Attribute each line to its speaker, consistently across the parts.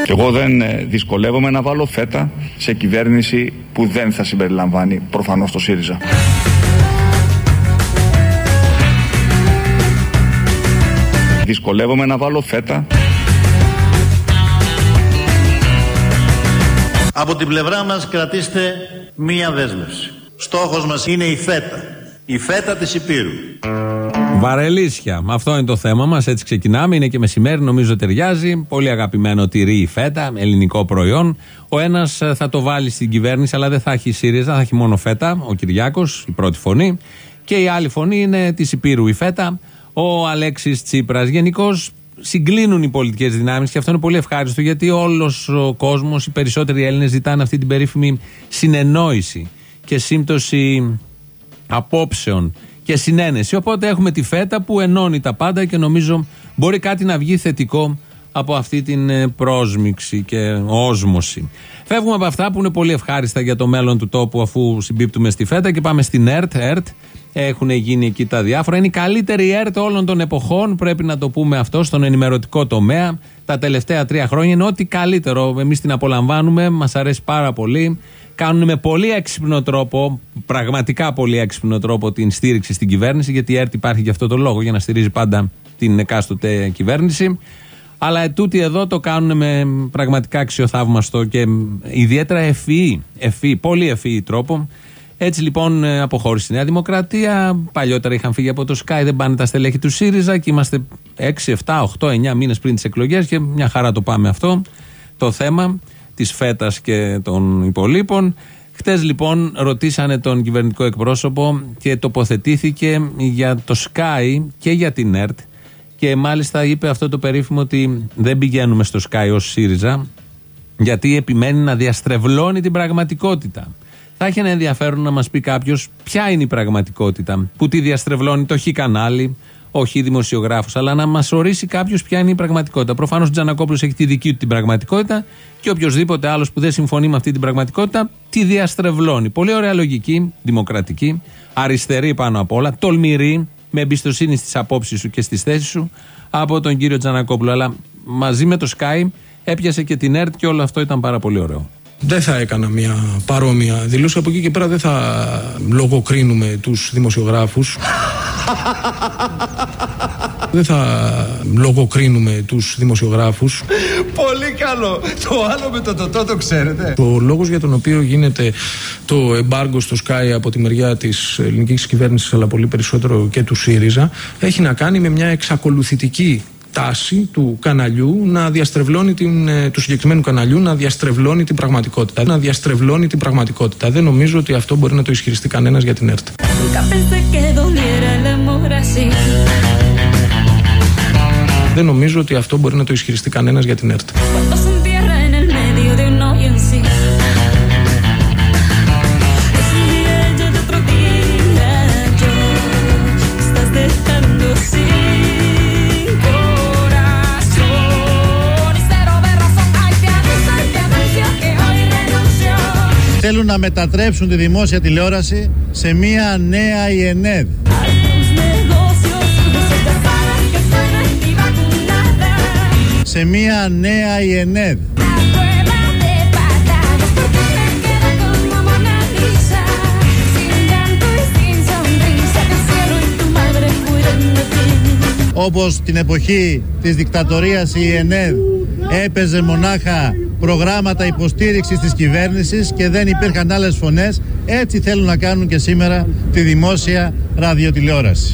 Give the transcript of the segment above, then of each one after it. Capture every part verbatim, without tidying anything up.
Speaker 1: Εγώ δεν δυσκολεύομαι να βάλω φέτα σε κυβέρνηση που δεν θα συμπεριλαμβάνει προφανώς το ΣΥΡΙΖΑ. Δυσκολεύομαι να βάλω φέτα.
Speaker 2: Από την πλευρά μας κρατήστε μία δέσμευση. Στόχος μας είναι η φέτα. Η φέτα της Υπήρου.
Speaker 3: Βαρελίσια. Αυτό είναι το θέμα μας. Έτσι ξεκινάμε. Είναι και μεσημέρι, νομίζω ταιριάζει. Πολύ αγαπημένο τυρί η φέτα, ελληνικό προϊόν. Ο ένας θα το βάλει στην κυβέρνηση, αλλά δεν θα έχει ΣΥΡΙΖΑ, θα έχει μόνο φέτα. Ο Κυριάκος, η πρώτη φωνή. Και η άλλη φωνή είναι της Υπήρου η φέτα. Ο Αλέξης Τσίπρας. Γενικώς συγκλίνουν οι πολιτικές δυνάμεις και αυτό είναι πολύ ευχάριστο, γιατί όλος ο κόσμος, οι περισσότεροι Έλληνες ζητάνε αυτή την περίφημη συνεννόηση και σύμπτωση απόψεων και συνένεση. Οπότε έχουμε τη φέτα που ενώνει τα πάντα και νομίζω μπορεί κάτι να βγει θετικό από αυτή την πρόσμιξη και όσμωση. Φεύγουμε από αυτά που είναι πολύ ευχάριστα για το μέλλον του τόπου, αφού συμπίπτουμε στη φέτα, και πάμε στην ΕΡΤ. ΕΡΤ. Έχουν γίνει εκεί τα διάφορα. Είναι η καλύτερη ΕΡΤ όλων των εποχών, πρέπει να το πούμε αυτό, στον ενημερωτικό τομέα. Τα τελευταία τρία χρόνια είναι ό,τι καλύτερο. Εμείς την απολαμβάνουμε, μας αρέσει πάρα πολύ. Κάνουν με πολύ έξυπνο τρόπο, πραγματικά πολύ έξυπνο τρόπο, την στήριξη στην κυβέρνηση, γιατί η ΕΡΤ υπάρχει για αυτό το λόγο, για να στηρίζει πάντα την εκάστοτε κυβέρνηση. Αλλά ετούτοι εδώ το κάνουν με πραγματικά αξιοθαύμαστο και ιδιαίτερα ευφυή, ευφυή, πολύ ευφυή τρόπο. Έτσι λοιπόν αποχώρησε η Νέα Δημοκρατία. Παλιότερα είχαν φύγει από το Sky, δεν πάνε τα στελέχη του ΣΥΡΙΖΑ και είμαστε έξι, επτά, οκτώ, εννιά μήνες πριν τις εκλογές και μια χαρά το πάμε αυτό το θέμα της φέτας και των υπολείπων. Χτες λοιπόν ρωτήσανε τον κυβερνητικό εκπρόσωπο και τοποθετήθηκε για το Sky και για την ΕΡΤ και μάλιστα είπε αυτό το περίφημο ότι δεν πηγαίνουμε στο Sky ως ΣΥΡΙΖΑ γιατί επιμένει να διαστρεβλώνει την πραγματικότητα. Θα έχει ένα ενδιαφέρον να μας πει κάποιος ποια είναι η πραγματικότητα που τη διαστρεβλώνει το χ κανάλι, όχι δημοσιογράφος, αλλά να μας ορίσει κάποιος ποια είναι η πραγματικότητα. Προφανώς ο Τζανακόπουλος έχει τη δική του την πραγματικότητα και οποιοδήποτε άλλος που δεν συμφωνεί με αυτή την πραγματικότητα τη διαστρεβλώνει. Πολύ ωραία λογική, δημοκρατική, αριστερή πάνω απ' όλα, τολμηρή, με εμπιστοσύνη στις απόψεις σου και στις θέσεις σου από τον κύριο Τζανακόπουλο. Αλλά μαζί με το Sky έπιασε και την ΕΡΤ και όλο αυτό ήταν πάρα πολύ ωραίο.
Speaker 4: Δεν θα έκανα μια παρόμοια δήλωση. Από εκεί και πέρα δεν θα λογοκρίνουμε τους δημοσιογράφους. Δεν θα λογοκρίνουμε τους δημοσιογράφους.
Speaker 5: Πολύ καλό. Το άλλο με το τοτό το ξέρετε.
Speaker 4: Ο λόγος για τον οποίο γίνεται το εμπάργκο στο Sky από τη μεριά της ελληνικής κυβέρνησης, αλλά πολύ περισσότερο και του ΣΥΡΙΖΑ, έχει να κάνει με μια εξακολουθητική τάση του καναλιού να διαστρεβλώνει την, του συγκεκριμένου καναλιού να διαστρεβλώνει την πραγματικότητα. Να διαστρεβλώνει την πραγματικότητα. Δεν νομίζω ότι αυτό μπορεί να το ισχυριστεί κανένας για την ΕΡΤ. Δεν νομίζω ότι αυτό μπορεί να το ισχυριστεί κανένας για την ΕΡΤ.
Speaker 2: Θέλουν να μετατρέψουν τη δημόσια τηλεόραση σε μια νέα ΙΕΝΕΔ. Σε μια νέα ΙΕΝΕΔ. Όπως την εποχή της δικτατορίας η ΙΕΝΕΔ έπαιζε μονάχα προγράμματα υποστήριξης της κυβέρνησης και δεν υπήρχαν άλλες φωνές, έτσι θέλουν να κάνουν και σήμερα τη δημόσια ραδιοτηλεόραση.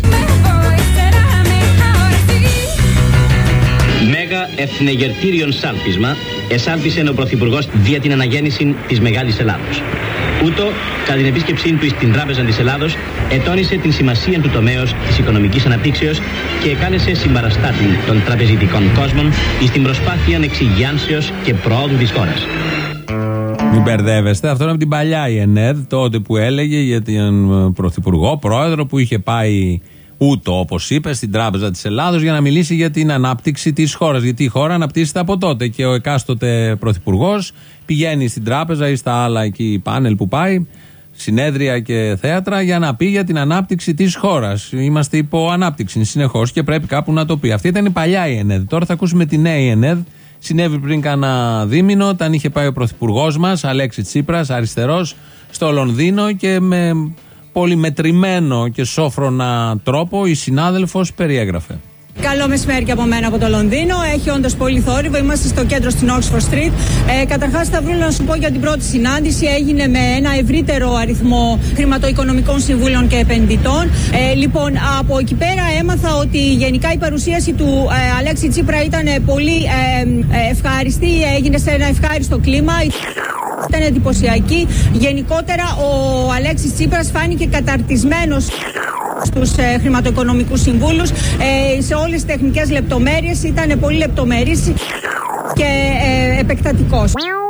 Speaker 6: Μέγα εθνεγερτήριον σάλπισμα εσάλπισε ο Πρωθυπουργός δια την αναγέννηση της Μεγάλης Ελλάδος. Ούτω, κατά την επίσκεψή του στην Τράπεζα της Ελλάδος, ετώνησε την σημασία του τομέως της οικονομικής αναπτύξεως και εκάλεσε συμπαραστάτη των τραπεζιτικών κόσμων στην προσπάθεια εξυγιάνσεως και προόδου της χώρας.
Speaker 3: Μην μπερδεύεστε, αυτό είναι από την παλιά ΙΕΝΕΔ, τότε που έλεγε για τον Πρωθυπουργό, πρόεδρο που είχε πάει ούτω, όπως είπε, στην Τράπεζα της Ελλάδος για να μιλήσει για την ανάπτυξη της χώρας. Γιατί η χώρα αναπτύσσεται από τότε και ο εκάστοτε πρωθυπουργός πηγαίνει στην τράπεζα ή στα άλλα εκεί πάνελ που πάει, συνέδρια και θέατρα, για να πει για την ανάπτυξη της χώρας. Είμαστε υπό ανάπτυξη συνεχώς και πρέπει κάπου να το πει. Αυτή ήταν η παλιά ΙΕΝΕΔ. Τώρα θα ακούσουμε τη νέα ΙΕΝΕΔ Συνέβη πριν κάνα δίμηνο, όταν είχε πάει ο πρωθυπουργός μας, Αλέξης Τσίπρας, αριστερός, στο Λονδίνο και με πολύ μετρημένο και σόφρονα τρόπο η συνάδελφος περιέγραφε.
Speaker 7: Καλό μεσημέρι και από μένα από το Λονδίνο. Έχει όντως πολύ θόρυβο. Είμαστε στο κέντρο στην Oxford Street. Ε, Καταρχάς, θα βρω να σου πω για την πρώτη συνάντηση. Έγινε με ένα ευρύτερο αριθμό χρηματοοικονομικών συμβούλων και επενδυτών. Ε, λοιπόν, από εκεί πέρα έμαθα ότι γενικά η παρουσίαση του ε, Αλέξη Τσίπρα ήταν πολύ ε, ευχάριστη. Έγινε σε ένα ευχάριστο κλίμα. Ήταν εντυπωσιακή. Γενικότερα, ο Αλέξης Τσίπρας φάνηκε καταρτισμένος στους ε, χρηματοοικονομικούς συμβούλους, ε, σε όλες τις τεχνικές λεπτομέρειες, ήταν πολύ λεπτομερής και ε, επεκτατικός.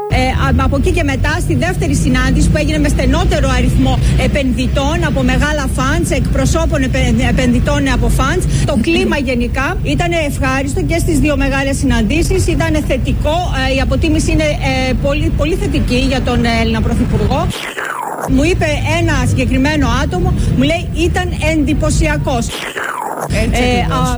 Speaker 7: Ε, από εκεί και μετά, στη δεύτερη συνάντηση που έγινε με στενότερο αριθμό επενδυτών από μεγάλα funds, εκπροσώπων επενδυτών από funds, το κλίμα γενικά ήταν ευχάριστο και στις δύο μεγάλες συναντήσεις, ήταν θετικό, ε, η αποτίμηση είναι ε, πολύ, πολύ θετική για τον Έλληνα Πρωθυπουργό. Μου είπε ένα συγκεκριμένο άτομο, μου λέει ήταν εντυπωσιακός.
Speaker 3: Έτσι ε, ακριβώς.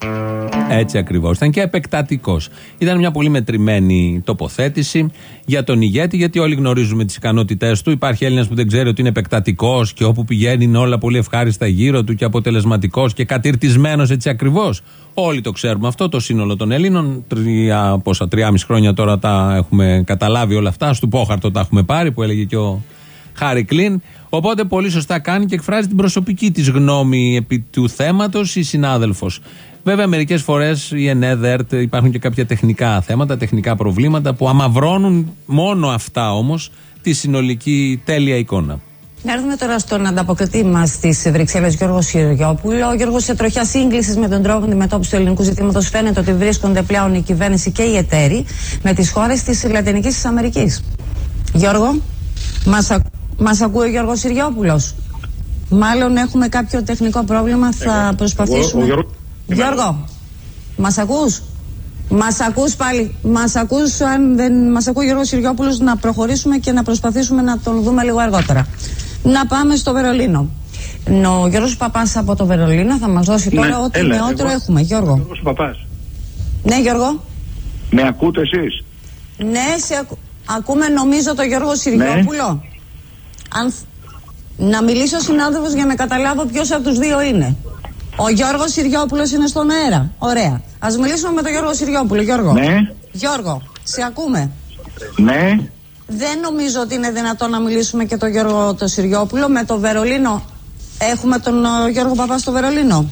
Speaker 3: Α... Έτσι ακριβώς. Ήταν και επεκτατικός. Ήταν μια πολύ μετρημένη τοποθέτηση για τον ηγέτη, γιατί όλοι γνωρίζουμε τις ικανότητές του. Υπάρχει Έλληνας που δεν ξέρει ότι είναι επεκτατικός και όπου πηγαίνει είναι όλα πολύ ευχάριστα γύρω του και αποτελεσματικός και κατηρτισμένος έτσι ακριβώς. Όλοι το ξέρουμε αυτό, το σύνολο των Ελλήνων. Τρία, πόσα, τριάμιση χρόνια τώρα τα έχουμε καταλάβει όλα αυτά. Στου Πόχαρτο τα έχουμε πάρει, που έλεγε και ο Χάρη Κλίν. Οπότε πολύ σωστά κάνει και εκφράζει την προσωπική της γνώμη επί του θέματος η συνάδελφος. Βέβαια, μερικές φορές η ΕΝΕΔ, ΕΡΤ, υπάρχουν και κάποια τεχνικά θέματα, τεχνικά προβλήματα που αμαυρώνουν μόνο αυτά όμως τη συνολική τέλεια εικόνα.
Speaker 8: Να έρθουμε τώρα στον ανταποκριτή μας στις Βρυξέλλες, Γιώργο Συριόπουλο. Ο Γιώργος, σε τροχιά σύγκλησης με τον τρόπο αντιμετώπισης του ελληνικού ζητήματος, φαίνεται ότι βρίσκονται πλέον η κυβέρνηση και οι εταίροι με τις χώρες της Λατινικής Αμερικής. Γιώργο, μας, α... μας ακούει ο Γιώργος Συριόπουλος? Μάλλον έχουμε κάποιο τεχνικό πρόβλημα, θα εγώ, προσπαθήσουμε. Εγώ, Γιώργο, Γιώργο, μας ακούς? Μας ακούς πάλι? Μας ακούς? Αν δεν μας ακούει ο Γιώργος Συριόπουλος, να προχωρήσουμε και να προσπαθήσουμε να τον δούμε λίγο αργότερα. Να πάμε στο Βερολίνο. Ο Γιώργος Παπάς από το Βερολίνο θα μας δώσει τώρα, ναι, ό,τι έλα, νεότερο εγώ, έχουμε. Γιώργο. Γιώργος Παπάς. Ναι, Γιώργο.
Speaker 9: Με ακούτε εσείς?
Speaker 8: Ναι, σε ακου... ακούμε νομίζω το Γιώργο Συριόπουλο. Ναι. Αν... Να μιλήσει ο συνάδελφος για να καταλάβω ποιος από τους δύο είναι. Ο Γιώργος Συριόπουλος είναι στον αέρα. Ωραία. Ας μιλήσουμε με τον Γιώργο Συριόπουλο. Γιώργο.
Speaker 9: Ναι.
Speaker 8: Γιώργο, σε ακούμε?
Speaker 9: Ναι.
Speaker 8: Δεν νομίζω ότι είναι δυνατόν να μιλήσουμε και τον Γιώργο το Συριόπουλο. Με το Βερολίνο έχουμε τον Γιώργο Παπά στο Βερολίνο.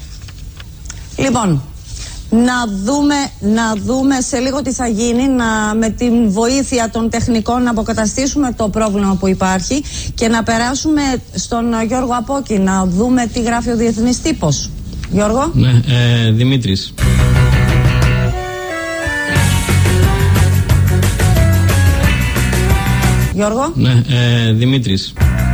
Speaker 8: Λοιπόν, να δούμε, να δούμε σε λίγο τι θα γίνει, να με την βοήθεια των τεχνικών να αποκαταστήσουμε το πρόβλημα που υπάρχει και να περάσουμε στον Γιώργο Απόκη, να δούμε τι γράφει ο Διεθνής Τύπος. Γιώργο.
Speaker 10: Ναι, ε, Δημήτρης.
Speaker 8: Γιώργο.
Speaker 10: Ναι, ε, Δημήτρης.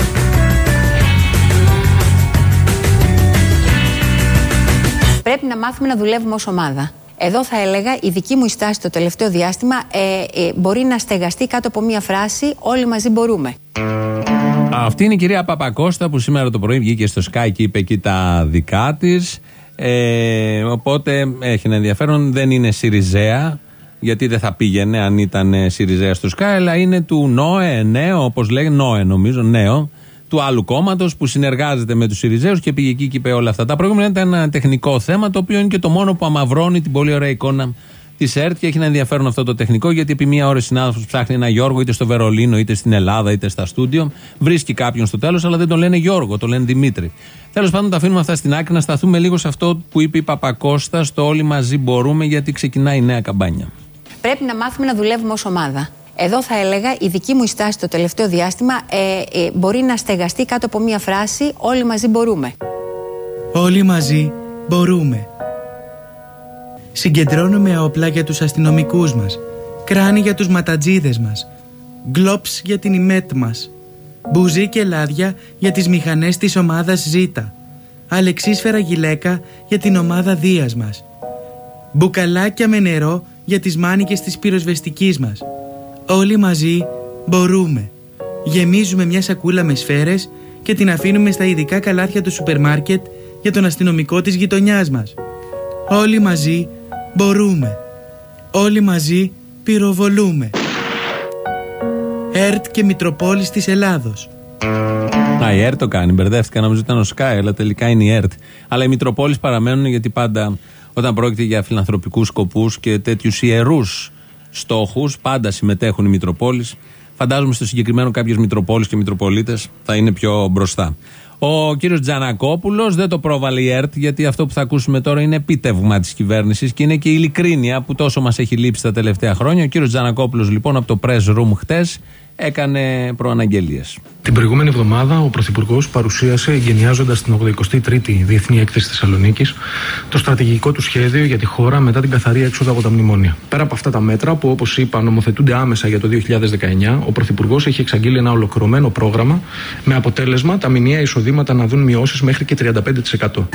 Speaker 11: Πρέπει να μάθουμε να δουλεύουμε ως ομάδα. Εδώ θα έλεγα η δική μου στάση το τελευταίο διάστημα ε, ε, μπορεί να στεγαστεί κάτω από μία φράση «Όλοι μαζί μπορούμε».
Speaker 3: Αυτή είναι η κυρία Παπακώστα που σήμερα το πρωί βγήκε στο Sky και είπε εκεί τα δικά της. Ε, οπότε έχει ένα ενδιαφέρον, δεν είναι Σιριζέα, γιατί δεν θα πήγαινε αν ήταν Σιριζέα στο Sky, αλλά είναι του ΝΟΕ, νέο, όπως λέγεται, ΝΟΕ νομίζω, νέο, του άλλου κόμματος που συνεργάζεται με τους Σιριζέους και πήγε εκεί και είπε όλα αυτά. Τα προηγούμενα ήταν ένα τεχνικό θέμα, το οποίο είναι και το μόνο που αμαυρώνει την πολύ ωραία εικόνα της ΕΡΤ και έχει ένα ενδιαφέρον αυτό το τεχνικό, γιατί επί μία ώρα συνάδελφος ψάχνει ένα Γιώργο είτε στο Βερολίνο είτε στην Ελλάδα είτε στα στούντιο. Βρίσκει κάποιον στο τέλος, αλλά δεν τον λένε Γιώργο, τον λένε Δημήτρη. Τέλος πάντων, τα αφήνουμε αυτά στην άκρη, να σταθούμε λίγο σε αυτό που είπε η Παπακώστα στο «Όλοι μαζί μπορούμε», γιατί ξεκινάει η νέα καμπάνια.
Speaker 11: Πρέπει να μάθουμε να δουλεύουμε ως ομάδα. Εδώ θα έλεγα η δική μου στάση το τελευταίο διάστημα ε, ε, μπορεί να στεγαστεί κάτω από μία φράση «Όλοι μαζί μπορούμε».
Speaker 12: Όλοι μαζί μπορούμε. Συγκεντρώνουμε όπλα για τους αστυνομικούς μας, κράνη για τους ματατζίδες μας, γκλόψ για την ΙΜΕΤ μας, μπουζί και λάδια για τις μηχανές της ομάδας Ζήτα, αλεξίσφαιρα γυλαίκα για την ομάδα Δίας μας, μπουκαλάκια με νερό για τις μάνικες της πυροσβεστικής μας. Όλοι μαζί μπορούμε. Γεμίζουμε μια σακούλα με σφαίρες και την αφήνουμε στα ειδικά καλάθια του σούπερ μάρκετ για τον αστυνομικό της γειτονιάς μας. Όλοι μαζί μπορούμε. Όλοι μαζί πυροβολούμε. ΕΡΤ και Μητροπόλης της Ελλάδος.
Speaker 3: Α, η ΕΡΤ το κάνει. Μπερδεύτηκα, νομίζω ήταν ο Sky, αλλά τελικά είναι η ΕΡΤ. Αλλά οι Μητροπόλεις παραμένουν, γιατί πάντα όταν πρόκειται για φιλανθρωπικούς σκοπούς και τέτοιους ιερούς στόχους, πάντα συμμετέχουν οι Μητροπόλεις. Φαντάζομαι στο συγκεκριμένο κάποιες Μητροπόλεις και Μητροπολίτες θα είναι πιο μπροστά. Ο κύριος Τζανακόπουλος δεν το πρόβαλε η ΕΡΤ, γιατί αυτό που θα ακούσουμε τώρα είναι επίτευγμα της κυβέρνησης και είναι και η ειλικρίνεια που τόσο μας έχει λείψει τα τελευταία χρόνια. Ο κύριος Τζανακόπουλος λοιπόν από το press room χτες έκανε προαναγγελίες.
Speaker 4: Την προηγούμενη εβδομάδα ο Πρωθυπουργός παρουσίασε, εγκαινιάζοντας την ογδοηκοστή τρίτη Διεθνή Έκθεση Θεσσαλονίκης, το στρατηγικό του σχέδιο για τη χώρα μετά την καθαρή έξοδο από τα μνημόνια. Πέρα από αυτά τα μέτρα, που όπως είπα νομοθετούνται άμεσα για το δύο χιλιάδες δεκαεννιά, ο Πρωθυπουργός έχει εξαγγείλει ένα ολοκληρωμένο πρόγραμμα με αποτέλεσμα τα μηνιαία εισοδήματα να δουν μειώσεις μέχρι και τριάντα πέντε τοις εκατό.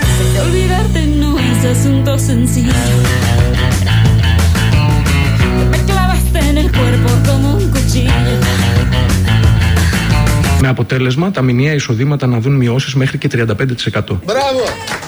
Speaker 4: Με αποτέλεσμα τα μηνιαία εισοδήματα να δουν μειώσεις μέχρι και τριάντα πέντε τοις εκατό.
Speaker 3: Μπράβο!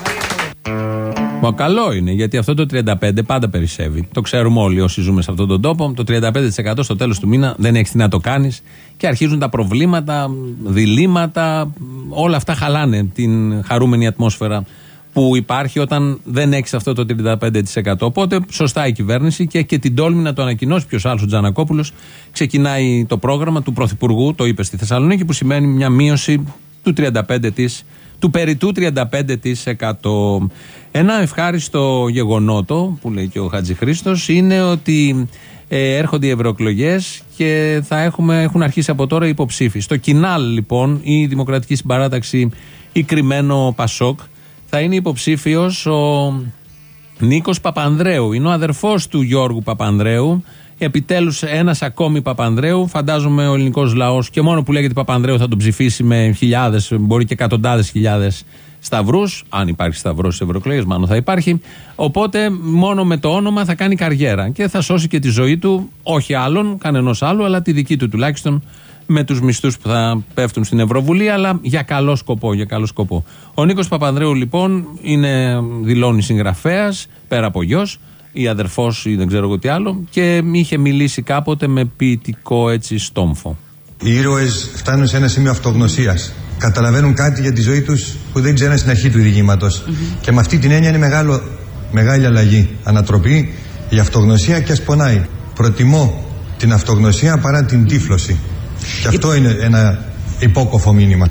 Speaker 3: Μα καλό είναι, γιατί αυτό το τριάντα πέντε τοις εκατό πάντα περισσεύει. Το ξέρουμε όλοι όσοι ζούμε σε αυτόν τον τόπο. Το τριάντα πέντε τοις εκατό στο τέλος του μήνα δεν έχεις τι να το κάνεις και αρχίζουν τα προβλήματα, διλήμματα. Όλα αυτά χαλάνε την χαρούμενη ατμόσφαιρα που υπάρχει όταν δεν έχεις αυτό το τριάντα πέντε τοις εκατό. Οπότε σωστά η κυβέρνηση και έχει και την τόλμη να το ανακοινώσει. Ποιος άλλος, ο Τζανακόπουλος. Ξεκινάει το πρόγραμμα του Πρωθυπουργού, το είπε στη Θεσσαλονίκη, που σημαίνει μια μείωση του τριάντα πέντε τοις εκατό. Του περιττού τριάντα πέντε τοις εκατό. Ένα ευχάριστο γεγονότο που λέει και ο Χατζηχρήστος είναι ότι ε, έρχονται οι ευρωεκλογές και θα έχουμε, έχουν αρχίσει από τώρα οι υποψήφοι. Στο Κινάλ λοιπόν η Δημοκρατική Συμπαράταξη, η κρυμμένο Πασόκ, θα είναι υποψήφιος ο Νίκος Παπανδρέου. Είναι ο αδερφός του Γιώργου Παπανδρέου. Επιτέλους ένας ακόμη Παπανδρέου. Φαντάζομαι ο ελληνικός λαός και μόνο που λέγεται Παπανδρέου θα τον ψηφίσει με χιλιάδες, μπορεί και εκατοντάδες χιλιάδες σταυρούς. Αν υπάρχει σταυρός στις ευρωεκλογές, μάλλον θα υπάρχει. Οπότε μόνο με το όνομα θα κάνει καριέρα και θα σώσει και τη ζωή του, όχι άλλον, κανενός άλλου, αλλά τη δική του τουλάχιστον, με τους μισθούς που θα πέφτουν στην Ευρωβουλή, αλλά για καλό σκοπό, για καλό σκοπό. Ο Νίκος Παπανδρέου λοιπόν είναι, δηλώνει συγγραφέας, πέρα από γιος, ή αδερφός ή δεν ξέρω εγώ τι άλλο, και είχε μιλήσει κάποτε με ποιητικό έτσι στόμφο.
Speaker 13: Οι ήρωες φτάνουν σε ένα σημείο αυτογνωσίας. Καταλαβαίνουν κάτι για τη ζωή τους που δεν ξέραν στην αρχή του διηγήματος. Mm-hmm. Και με αυτή την έννοια είναι μεγάλο, μεγάλη αλλαγή. Ανατροπή, η αυτογνωσία και ας πονάει. Προτιμώ την αυτογνωσία παρά την τύφλωση. Και αυτό είναι ένα υπόκοφο μήνυμα.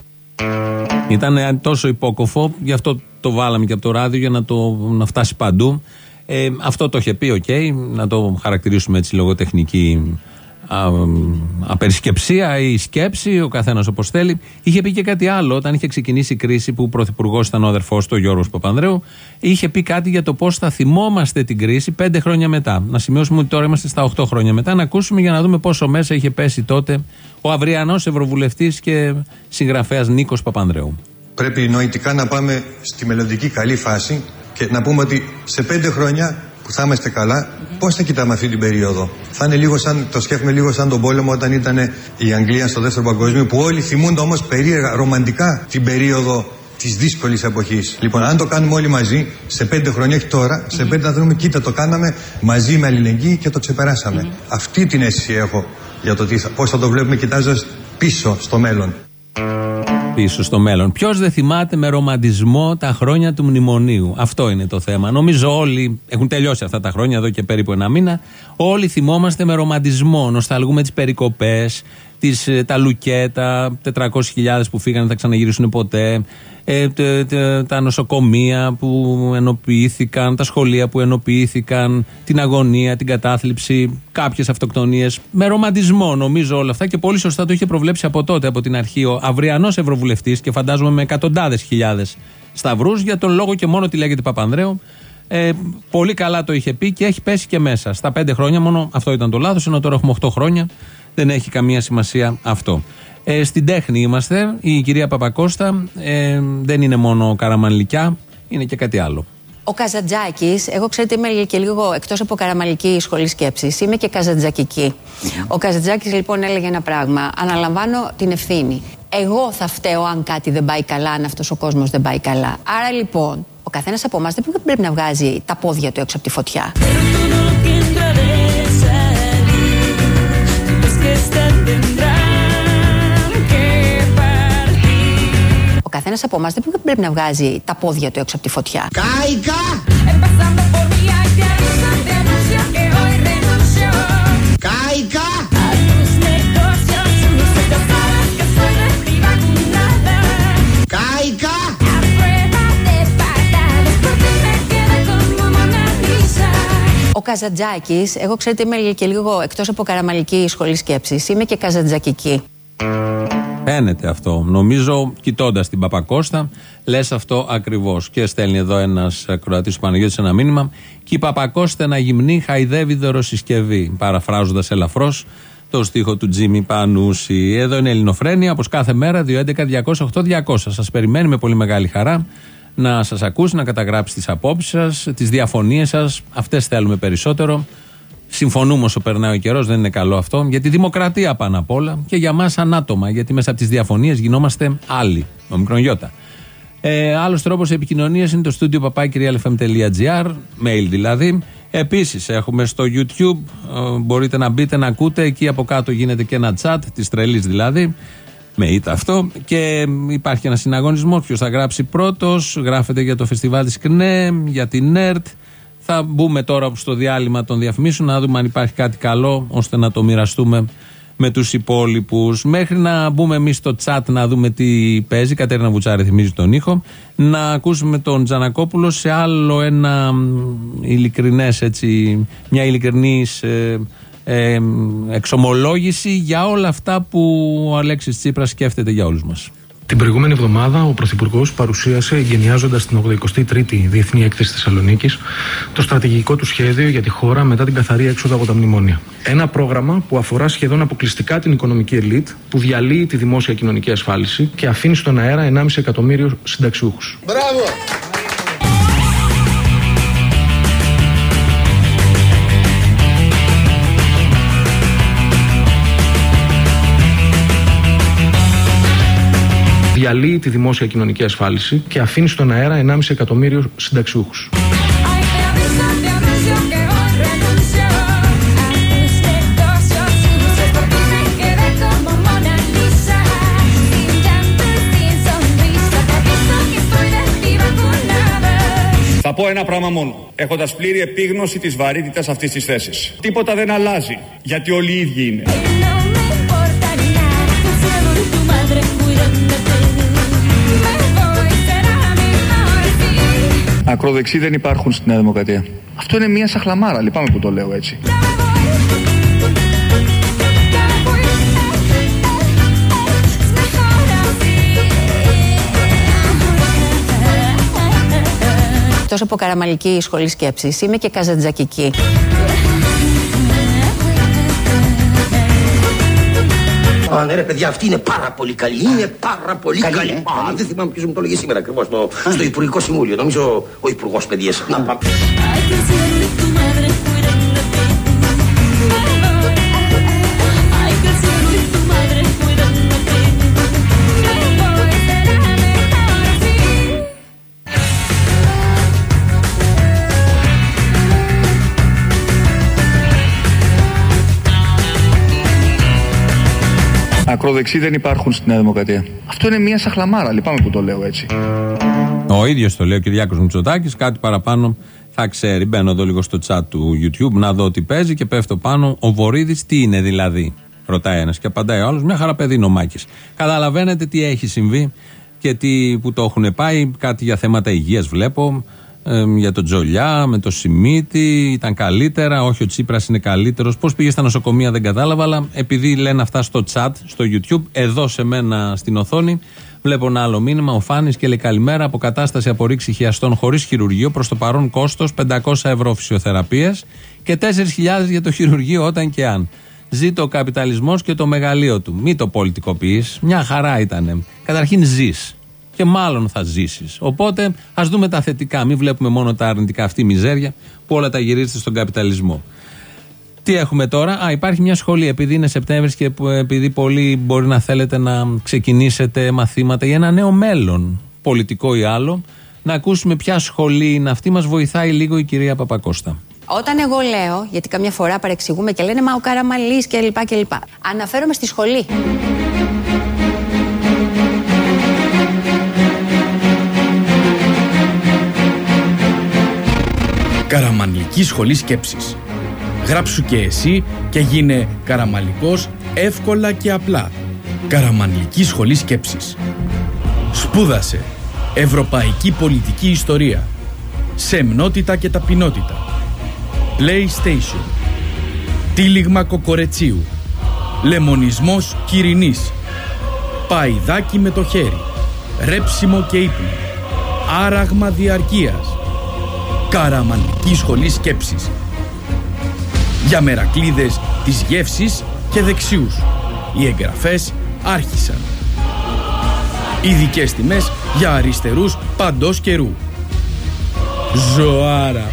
Speaker 3: Ήταν τόσο υπόκοφο, γι' αυτό το βάλαμε και από το ράδιο για να, το, να φτάσει παντού. Ε, αυτό το είχε πει, οκ, okay, να το χαρακτηρίσουμε έτσι λογοτεχνική α, απερισκεψία ή σκέψη, ο καθένας όπως θέλει. Είχε πει και κάτι άλλο όταν είχε ξεκινήσει η κρίση, που πρωθυπουργός ήταν ο αδερφός του, ο Γιώργος Παπανδρέου. Είχε πει κάτι για το πώς θα θυμόμαστε την κρίση πέντε χρόνια μετά. Να σημειώσουμε ότι τώρα είμαστε στα οκτώ χρόνια μετά. Να ακούσουμε για να δούμε πόσο μέσα είχε πέσει τότε ο αυριανός ευρωβουλευτής και συγγραφέας Νίκος Παπανδρέου.
Speaker 13: Πρέπει νοητικά να πάμε στη μελλοντική καλή φάση και να πούμε ότι σε πέντε χρόνια που θα είμαστε καλά, mm-hmm. πώς θα κοιτάμε αυτή την περίοδο. Θα είναι λίγο σαν, το σκέφτομαι λίγο σαν τον πόλεμο όταν ήταν η Αγγλία στο δεύτερο παγκόσμιο, που όλοι θυμούνται όμως περίεργα, ρομαντικά την περίοδο της δύσκολης εποχής. Λοιπόν, αν το κάνουμε όλοι μαζί, σε πέντε χρόνια, όχι τώρα, mm-hmm. σε πέντε θα δούμε, κοίτα, το κάναμε μαζί με αλληλεγγύη και το ξεπεράσαμε. Mm-hmm. Αυτή την αίσθηση έχω για το πώς θα το βλέπουμε κοιτάζοντας πίσω στο μέλλον.
Speaker 3: Πίσω στο μέλλον. Ποιος δεν θυμάται με ρομαντισμό τα χρόνια του μνημονίου? Αυτό είναι το θέμα. Νομίζω όλοι έχουν τελειώσει αυτά τα χρόνια, εδώ και περίπου ένα μήνα. Όλοι θυμόμαστε με ρομαντισμό. Νοσταλγούμε τις περικοπές, τις, τα λουκέτα, τετρακόσιες χιλιάδες που φύγανε, θα ξαναγυρίσουν ποτέ. Ε, τε, τε, τα νοσοκομεία που ενοποιήθηκαν, τα σχολεία που ενοποιήθηκαν, την αγωνία, την κατάθλιψη, κάποιες αυτοκτονίες. Με ρομαντισμό νομίζω όλα αυτά, και πολύ σωστά το είχε προβλέψει από τότε, από την αρχή, ο αυριανός ευρωβουλευτής, και φαντάζομαι με εκατοντάδες χιλιάδες σταυρούς, για τον λόγο και μόνο ότι λέγεται Παπανδρέου. Ε, πολύ καλά το είχε πει και έχει πέσει και μέσα. Στα πέντε χρόνια μόνο αυτό ήταν το λάθος, ενώ τώρα έχουμε οκτώ χρόνια. Δεν έχει καμία σημασία αυτό. Ε, στην τέχνη είμαστε. Η κυρία Παπακώστα ε, δεν είναι μόνο καραμανλικιά, είναι και κάτι άλλο.
Speaker 11: Ο Καζαντζάκης, εγώ ξέρετε είμαι και λίγο εκτός από καραμανλική σχολή σκέψης, είμαι και καζαντζακική. Mm-hmm. Ο Καζαντζάκης λοιπόν έλεγε ένα πράγμα: αναλαμβάνω την ευθύνη. Εγώ θα φταίω αν κάτι δεν πάει καλά, αν αυτός ο κόσμος δεν πάει καλά. Άρα λοιπόν, ο καθένας από εμάς δεν πρέπει να βγάζει τα πόδια του έξω από τη φωτιά. Ο καθένας από εμάς δεν πρέπει να βγάζει τα πόδια του έξω από τη φωτιά.
Speaker 14: Κάικα! Κάικα! Κάικα!
Speaker 11: Ο Καζαντζάκης, εγώ ξέρετε είμαι και λίγο εκτός από καραμαλική σχολή σκέψης, είμαι και καζαντζακική.
Speaker 3: Φαίνεται αυτό. Νομίζω, κοιτώντας την Παπακώστα, λες αυτό ακριβώς. Και στέλνει εδώ ένας Κροατής, ο Παναγιώτης, ένα μήνυμα. Και η Παπακώστα να γυμνεί, χαϊδεύει δωροσυσκευή. Παραφράζοντας ελαφρώς το στίχο του Τζίμι Πανούση. Εδώ είναι Ελληνοφρένεια, όπως κάθε μέρα, δύο έντεκα διακόσια οκτώ διακόσια. Σας περιμένει με πολύ μεγάλη χαρά να σας ακούσει, να καταγράψει τις απόψεις σας, τις διαφωνίες σας. Αυτές θέλουμε περισσότερο. Συμφωνούμε όσο περνάει ο καιρός, δεν είναι καλό αυτό. Για τη δημοκρατία πάνω απ' όλα και για μας ανάτομα. Γιατί μέσα από τις διαφωνίες γινόμαστε άλλοι. Με μικρόν γιώτα. Ε, άλλος τρόπος επικοινωνίας είναι το studio παπάκι real f m τελεία g r, mail δηλαδή. Επίσης έχουμε στο YouTube, ε, μπορείτε να μπείτε να ακούτε. Εκεί από κάτω γίνεται και ένα chat της τρελής δηλαδή. Με ήττα αυτό. Και υπάρχει ένα συναγωνισμό. Ποιος θα γράψει πρώτος. Γράφεται για το φεστιβάλ της ΚΝΕ, για την ΕΡΤ. Θα μπούμε τώρα στο διάλειμμα των διαφημίσεων να δούμε αν υπάρχει κάτι καλό ώστε να το μοιραστούμε με τους υπόλοιπους. Μέχρι να μπούμε εμείς στο chat να δούμε τι παίζει. Κατέρινα Βουτσάρη θυμίζει τον ήχο. Να ακούσουμε τον Τζανακόπουλο σε άλλο ένα ειλικρινές, έτσι, μια ειλικρινής ε, ε, εξομολόγηση για όλα αυτά που ο Αλέξης Τσίπρας σκέφτεται για όλους μας.
Speaker 4: Την προηγούμενη εβδομάδα ο Πρωθυπουργός παρουσίασε, εγκαινιάζοντας την ογδοηκοστή τρίτη Διεθνή Έκθεση Θεσσαλονίκης, το στρατηγικό του σχέδιο για τη χώρα μετά την καθαρή έξοδο από τα μνημόνια. Ένα πρόγραμμα που αφορά σχεδόν αποκλειστικά την οικονομική ελίτ, που διαλύει τη δημόσια κοινωνική ασφάλιση και αφήνει στον αέρα ενάμιση εκατομμύριο συνταξιούχους.
Speaker 14: Μπράβο!
Speaker 4: Διαλύει τη δημόσια κοινωνική ασφάλιση και αφήνει στον αέρα ενάμιση εκατομμύριο συνταξιούχους.
Speaker 1: Θα πω ένα πράγμα μόνο, έχοντας πλήρη επίγνωση της βαρύτητας αυτής της θέσης. Τίποτα δεν αλλάζει, γιατί όλοι οι ίδιοι είναι. Ακροδεξιοί δεν υπάρχουν στη Νέα Δημοκρατία. Αυτό είναι μια σαχλαμάρα, λυπάμαι που το λέω έτσι.
Speaker 11: Εκτός από καραμαλική σχολή σκέψης, είμαι και καζαντζακική.
Speaker 14: Α, ναι ρε παιδιά, αυτή είναι πάρα πολύ καλή, είναι πάρα πολύ καλή. καλή. Α, δεν θυμάμαι ποιος μου το έλεγε σήμερα ακριβώς, στο, στο Υπουργικό Συμβούλιο, νομίζω ο Υπουργός Παιδείας. Να πάμε.
Speaker 1: Ακροδεξιοί δεν υπάρχουν στη Νέα Δημοκρατία. Αυτό είναι μια σαχλαμάρα, λυπάμαι που το λέω έτσι.
Speaker 3: Ο ίδιος το λέει ο Κυριάκος Μητσοτάκης, κάτι παραπάνω θα ξέρει. Μπαίνω εδώ λίγο στο chat του YouTube να δω τι παίζει και πέφτω πάνω. Ο Βορίδης τι είναι δηλαδή, ρωτάει ένας και απαντάει ο άλλος. Μια χαρά παιδί είναι ο Μάκης. Καταλαβαίνετε τι έχει συμβεί και τι που το έχουν πάει. Κάτι για θέματα υγείας βλέπω. Ε, για τον Τζολιά, με το Σιμίτη, ήταν καλύτερα. Όχι, ο Τσίπρας είναι καλύτερος. Πώς πήγε στα νοσοκομεία δεν κατάλαβα, αλλά επειδή λένε αυτά στο chat, στο YouTube, εδώ σε μένα στην οθόνη, βλέπω ένα άλλο μήνυμα. Ο Φάνης και λέει καλημέρα. Αποκατάσταση απορρίξη χιαστών χωρίς χειρουργείο. Προς το παρόν κόστος πεντακόσια ευρώ φυσιοθεραπείες και τέσσερις χιλιάδες για το χειρουργείο όταν και αν. Ζήτω ο καπιταλισμός και το μεγαλείο του. Μη το πολιτικοποιείς. Μια χαρά ήτανε. Καταρχήν ζεις. Και μάλλον θα ζήσεις. Οπότε ας δούμε τα θετικά. Μην βλέπουμε μόνο τα αρνητικά, αυτή η μιζέρια που όλα τα γυρίζετε στον καπιταλισμό. Τι έχουμε τώρα? Α, υπάρχει μια σχολή. Επειδή είναι Σεπτέμβρης και επειδή πολλοί μπορεί να θέλετε να ξεκινήσετε μαθήματα για ένα νέο μέλλον, πολιτικό ή άλλο, να ακούσουμε ποια σχολή είναι αυτή. Μας βοηθάει λίγο η κυρία Παπακώστα.
Speaker 11: Όταν εγώ λέω, γιατί καμιά φορά παρεξηγούμε και λένε μα ο Καραμανλής κλπ. κλπ. Αναφέρομαι στη σχολή.
Speaker 15: Καραμανλική σχολή σκέψης. Γράψου και εσύ και γίνε καραμανλικός εύκολα και απλά. Καραμανλική σχολή σκέψης. Σπούδασε ευρωπαϊκή πολιτική ιστορία, σεμνότητα και ταπεινότητα, PlayStation, τύλιγμα κοκορετσίου, λεμονισμός Κυρινής, παϊδάκι με το χέρι, ρέψιμο και ύπνο, άραγμα διαρκείας. Καραμανλική σχολή σκέψης. Για μερακλείδες της γεύσης και δεξιούς. Οι εγγραφές άρχισαν. Ειδικές τιμές για αριστερούς παντός καιρού. Ζωάρα.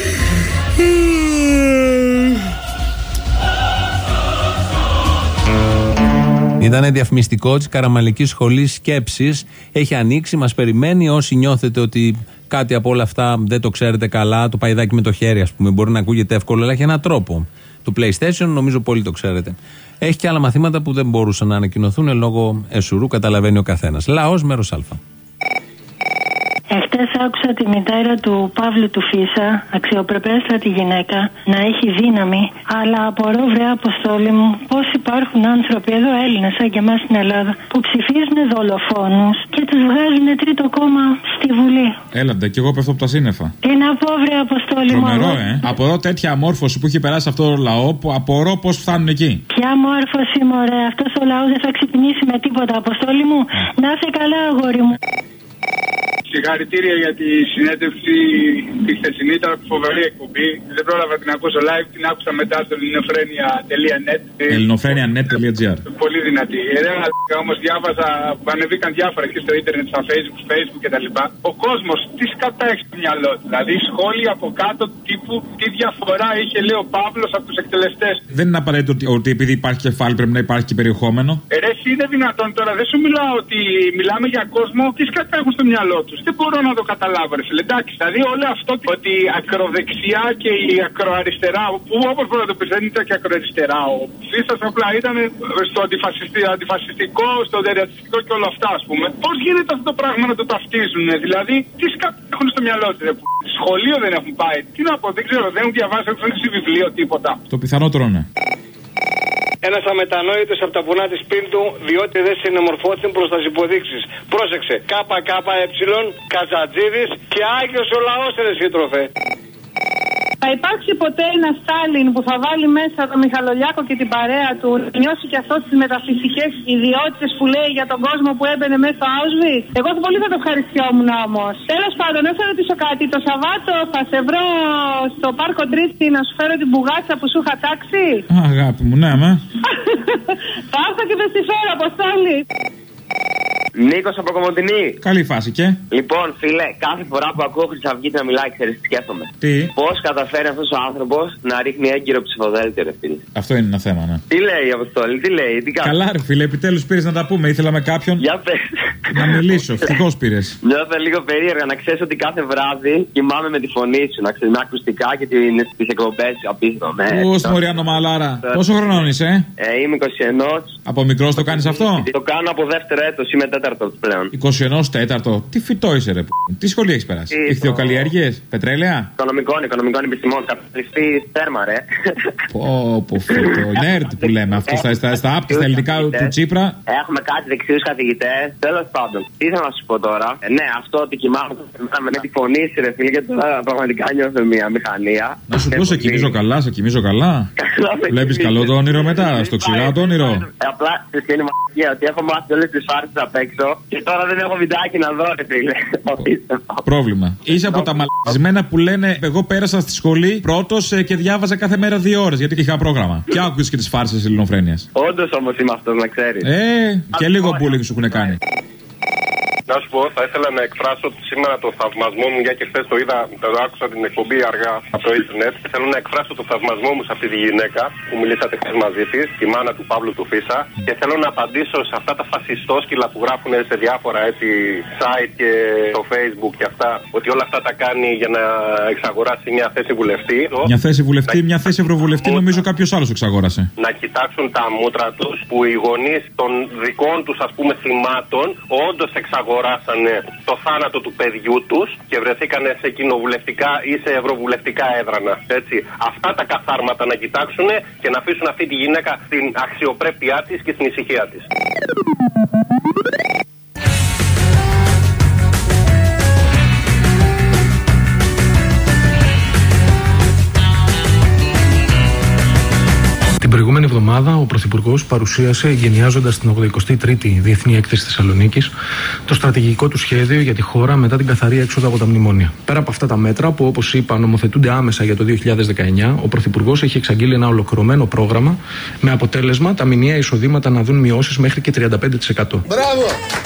Speaker 3: Ήτανε διαφημιστικό της Καραμανλικής σχολής σκέψης. Έχει ανοίξει, μας περιμένει. Όσοι νιώθετε ότι κάτι από όλα αυτά δεν το ξέρετε καλά, το παϊδάκι με το χέρι, ας πούμε, μπορεί να ακούγεται εύκολο, αλλά έχει έναν τρόπο. Το PlayStation, νομίζω πολύ το ξέρετε. Έχει και άλλα μαθήματα που δεν μπορούσαν να ανακοινωθούν λόγω εσουρού, καταλαβαίνει ο καθένας. Λαός, μέρος Α.
Speaker 16: Εχθές άκουσα τη μητέρα του Παύλου του Φίσα, αξιοπρεπέστατη γυναίκα, να έχει δύναμη, αλλά απορώ, βρε Αποστόλη μου, πώς υπάρχουν άνθρωποι εδώ, Έλληνες σαν και εμάς στην Ελλάδα, που ψηφίζουν δολοφόνους και τους βγάζουν τρίτο κόμμα στη Βουλή.
Speaker 17: Έλαντε, κι εγώ πέφτω από τα σύννεφα.
Speaker 16: Τι να πω, βρε Αποστόλη μου.
Speaker 17: Τρομερό, ε. Απορώ τέτοια αμόρφωση που έχει περάσει αυτό το λαό, που απορώ πώς φτάνουν εκεί.
Speaker 16: Ποια μόρφωση, μωρέ, αυτός ο λαός δεν θα ξυπνήσει με τίποτα, Αποστόλη μου. Να είσαι καλά, αγόρι μου.
Speaker 18: Συγχαρητήρια για τη συνέντευξη τη χθεσινή, ήταν φοβερή εκπομπή. Δεν πρόλαβα να την ακούσω live, την άκουσα μετά στο ελληνοφρένια τελεία net.
Speaker 17: ελληνοφρένια τελεία net τελεία τζι άρ.
Speaker 18: Πολύ δυνατή. Ερένα όμως διάβαζα, ανεβήκαν διάφορα και στο ίντερνετ, στα facebook, facebook κτλ. Ο κόσμος τι σκατά έχει στο μυαλό του. Δηλαδή σχόλια από κάτω τύπου τι διαφορά είχε, λέει ο Παύλος, από τους εκτελεστές.
Speaker 17: Δεν είναι απαραίτητο ότι, ότι επειδή υπάρχει κεφάλι πρέπει να υπάρχει και περιεχόμενο.
Speaker 18: Ε, ρε, εσύ είναι δυνατόν τώρα, δεν σου μιλάω ότι μιλάμε για κόσμο, τι σκατά έχουν στο μυαλό του. Δεν μπορώ να το καταλάβω, ρε φίλε. Εντάξει, δηλαδή όλο αυτό ότι η ακροδεξιά και η ακροαριστερά, που όπως μπορεί να το πει, δεν ήταν και ακροαριστερά. Ο Φίσας απλά ήταν στο αντιφασιστικό, στο ρατσιστικό και όλα αυτά, ας πούμε. Πώς γίνεται αυτό το πράγμα να το ταυτίζουν, δηλαδή, τι σκατά έχουν στο μυαλό του, ρε. Σχολείο δεν έχουν πάει. Τι να πω, δεν ξέρω, δεν έχουν διαβάσει, έχουν φέρει σε βιβλίο τίποτα.
Speaker 17: Το πιθανότερο ναι.
Speaker 19: Ένας αμετανόητος από τα βουνά της Πίντου, διότι δεν συνεμορφώθηκαν προς τις υποδείξεις. Πρόσεξε. ΚΚΕ, Καζατζίδης και Άγιος ο λαός, ρε σύντροφε.
Speaker 20: Θα υπάρξει ποτέ ένα Στάλιν που θα βάλει μέσα τον Μιχαλολιάκο και την παρέα του, να νιώσει και αυτό τις μεταφυσικές ιδιότητες που λέει για τον κόσμο που έμπαινε μέσα στο Auschwitz? Εγώ πολύ θα το ευχαριστιόμουν όμως. Τέλος πάντων, να σε ρωτήσω κάτι. Το Σαββάτο θα σε βρω στο Πάρκο Τρίτη να σου φέρω την μπουγάτσα που σου είχα τάξει.
Speaker 17: Α, αγάπη μου, ναι, με.
Speaker 20: Θα έρθω και θα στη φέρω, Αποστόλη.
Speaker 21: Νίκος από Κομοτηνή.
Speaker 17: Καλή φάση και.
Speaker 21: Λοιπόν, φίλε, κάθε φορά που ακούω Χρυσαυγίτη να μιλάει, ξέρεις τι σκέφτομαι.
Speaker 17: Τι.
Speaker 21: Πώς καταφέρει αυτός ο άνθρωπος να ρίχνει έγκυρο ψηφοδέλτιο, ρε φίλε.
Speaker 17: Αυτό είναι ένα θέμα, ναι.
Speaker 21: Τι λέει η Αποστόλη, τι λέει, τι κάνει.
Speaker 17: Καλά, ρε φίλε, επιτέλους πήρες να τα πούμε. Ήθελα με κάποιον.
Speaker 21: Για πες.
Speaker 17: Να μιλήσω, ευτυχώς πήρες.
Speaker 21: Νιώθω λίγο περίεργα να ξέρεις ότι κάθε βράδυ κοιμάμαι με τη φωνή σου, να ξέρεις, με ακουστικά και τις εκπομπές σου απίστευτο.
Speaker 17: Πώς μωριά νομαλάρα. Πόσο χρονών είσαι?
Speaker 21: Ε, είμαι είκοσι ένα.
Speaker 17: Από μικρός το κάνεις αυτό?
Speaker 21: Το κάνω από δεύτερο έτος, είμαι τέταρτο πλέον.
Speaker 17: είκοσι ένα τέταρτο. Τι φυτό είσαι, ρε. Τι σχολή έχεις περάσει? Ιχθυοκαλλιέργειες, πετρέλαια.
Speaker 21: Οικονομικών, οικονομικών επιστημών. Καπιταλιστή θέρμα, ρε.
Speaker 17: Πω, πω, φυτό. Νέρτ που λέμε αυτό στα, στα, στα άπτη, στα ελληνικά του Τσίπρα.
Speaker 21: Έχουμε κάτι δεξιούς καθηγητές. Τέλος πάντων, τι θα να σου πω τώρα. Ε, ναι, αυτό ότι κοιμάμαι με τη φωνή σου, ρε φίλε, και τώρα πραγματικά νιώθω μια μηχανία.
Speaker 17: Να σου πω, σε κοιμίζω καλά, σε κοιμίζω καλά. Βλέπεις καλό το όνειρο μετά, στο ξηρά το όνειρο.
Speaker 21: Απλά σε σκηνή μαγεία ότι έχω μάθει όλες τις φάρσες απ' έξω και τώρα δεν έχω βιντεάκι να δω, ρε φίλε.
Speaker 17: Πρόβλημα. Είσαι από τα μαλακισμένα που λένε εγώ πέρασα στη σχολή πρώτος και διάβαζα κάθε μέρα δύο ώρες γιατί είχα πρόγραμμα. Και άκουγες και τις φάρσες της ελληνοφρένειας.
Speaker 21: Όντως όμως είμαι αυτός, να ξέρεις.
Speaker 17: Ε, και λίγο bullying σου έχουν κάνει.
Speaker 5: Να σου πω, θα ήθελα να εκφράσω σήμερα το θαυμασμό μου, για και χθες το είδα, το άκουσα την εκπομπή αργά από το ίντερνετ. Θέλω να εκφράσω το θαυμασμό μου σε αυτή τη γυναίκα που μιλήσατε χθες μαζί της, τη μάνα του Παύλου του Φίσα. Και θέλω να απαντήσω σε αυτά τα φασιστόσκυλα που γράφουν σε διάφορα έτσι site και στο Facebook και αυτά, ότι όλα αυτά τα κάνει για να εξαγοράσει μια θέση βουλευτή.
Speaker 17: Μια θέση βουλευτή, να... μια θέση ευρωβουλευτή, νομίζω κάποιος άλλος εξαγόρασε.
Speaker 5: Να κοιτάξουν τα μούτρα τους που οι γονείς των δικών τους, ας πούμε, θυμάτων όντως εξαγοράσανε το θάνατο του παιδιού τους και βρεθήκανε σε κοινοβουλευτικά ή σε ευρωβουλευτικά έδρανα. Έτσι. Αυτά τα καθάρματα να κοιτάξουν και να αφήσουν αυτή τη γυναίκα στην αξιοπρέπειά της και στην ησυχία της.
Speaker 4: Την προηγούμενη εβδομάδα ο Πρωθυπουργός παρουσίασε, εγκαινιάζοντας την ογδοηκοστή τρίτη Διεθνή Έκθεση Θεσσαλονίκης, το στρατηγικό του σχέδιο για τη χώρα μετά την καθαρή έξοδο από τα μνημόνια. Πέρα από αυτά τα μέτρα, που όπως είπα νομοθετούνται άμεσα για το δύο χιλιάδες δεκαεννιά, ο Πρωθυπουργός έχει εξαγγείλει ένα ολοκληρωμένο πρόγραμμα με αποτέλεσμα τα μηνιαία εισοδήματα να δουν μειώσεις μέχρι και τριάντα πέντε τοις εκατό.
Speaker 5: Μπράβο!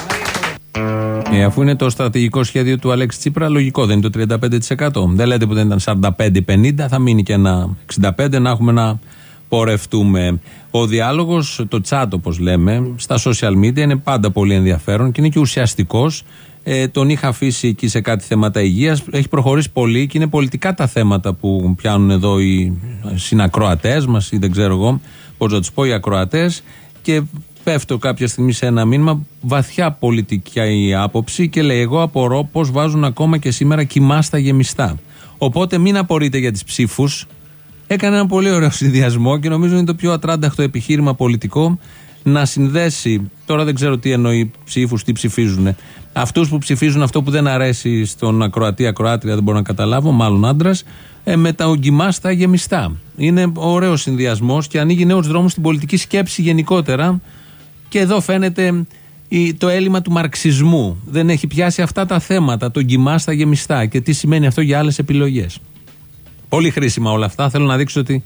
Speaker 3: Ε, αφού είναι το στρατηγικό σχέδιο του Αλέξη Τσίπρα, λογικό δεν είναι το τριάντα πέντε τοις εκατό. Δεν λέτε που δεν ήταν σαράντα πέντε πενήντα, θα μείνει και ένα εξήντα πέντε να έχουμε να πορευτούμε. Ο διάλογος, το chat όπως λέμε, στα social media είναι πάντα πολύ ενδιαφέρον και είναι και ουσιαστικός. Ε, τον είχα αφήσει εκεί σε κάτι θέματα υγείας. Έχει προχωρήσει πολύ και είναι πολιτικά τα θέματα που πιάνουν εδώ οι συνακροατές μας ή δεν ξέρω εγώ πώς να τους πω, οι ακροατές. Και πέφτω κάποια στιγμή σε ένα μήνυμα βαθιά πολιτική άποψη και λέει: εγώ απορώ πώς βάζουν ακόμα και σήμερα κοιμά στα γεμιστά. Οπότε μην απορείτε για τις ψήφους. Έκανε ένα πολύ ωραίο συνδυασμό και νομίζω είναι το πιο ατράνταχτο επιχείρημα πολιτικό να συνδέσει. Τώρα δεν ξέρω τι εννοεί ψήφους, τι ψηφίζουν. Αυτούς που ψηφίζουν αυτό που δεν αρέσει στον ακροατή, ακροάτρια, δεν μπορώ να καταλάβω, μάλλον άντρας, ε, με τα ογκυμά στα γεμιστά. Είναι ωραίος συνδυασμός και ανοίγει νέους δρόμους στην πολιτική σκέψη γενικότερα. Και εδώ φαίνεται το έλλειμμα του μαρξισμού. Δεν έχει πιάσει αυτά τα θέματα, το ογκυμά στα γεμιστά και τι σημαίνει αυτό για άλλες επιλογές. Πολύ χρήσιμα όλα αυτά. Θέλω να δείξω ότι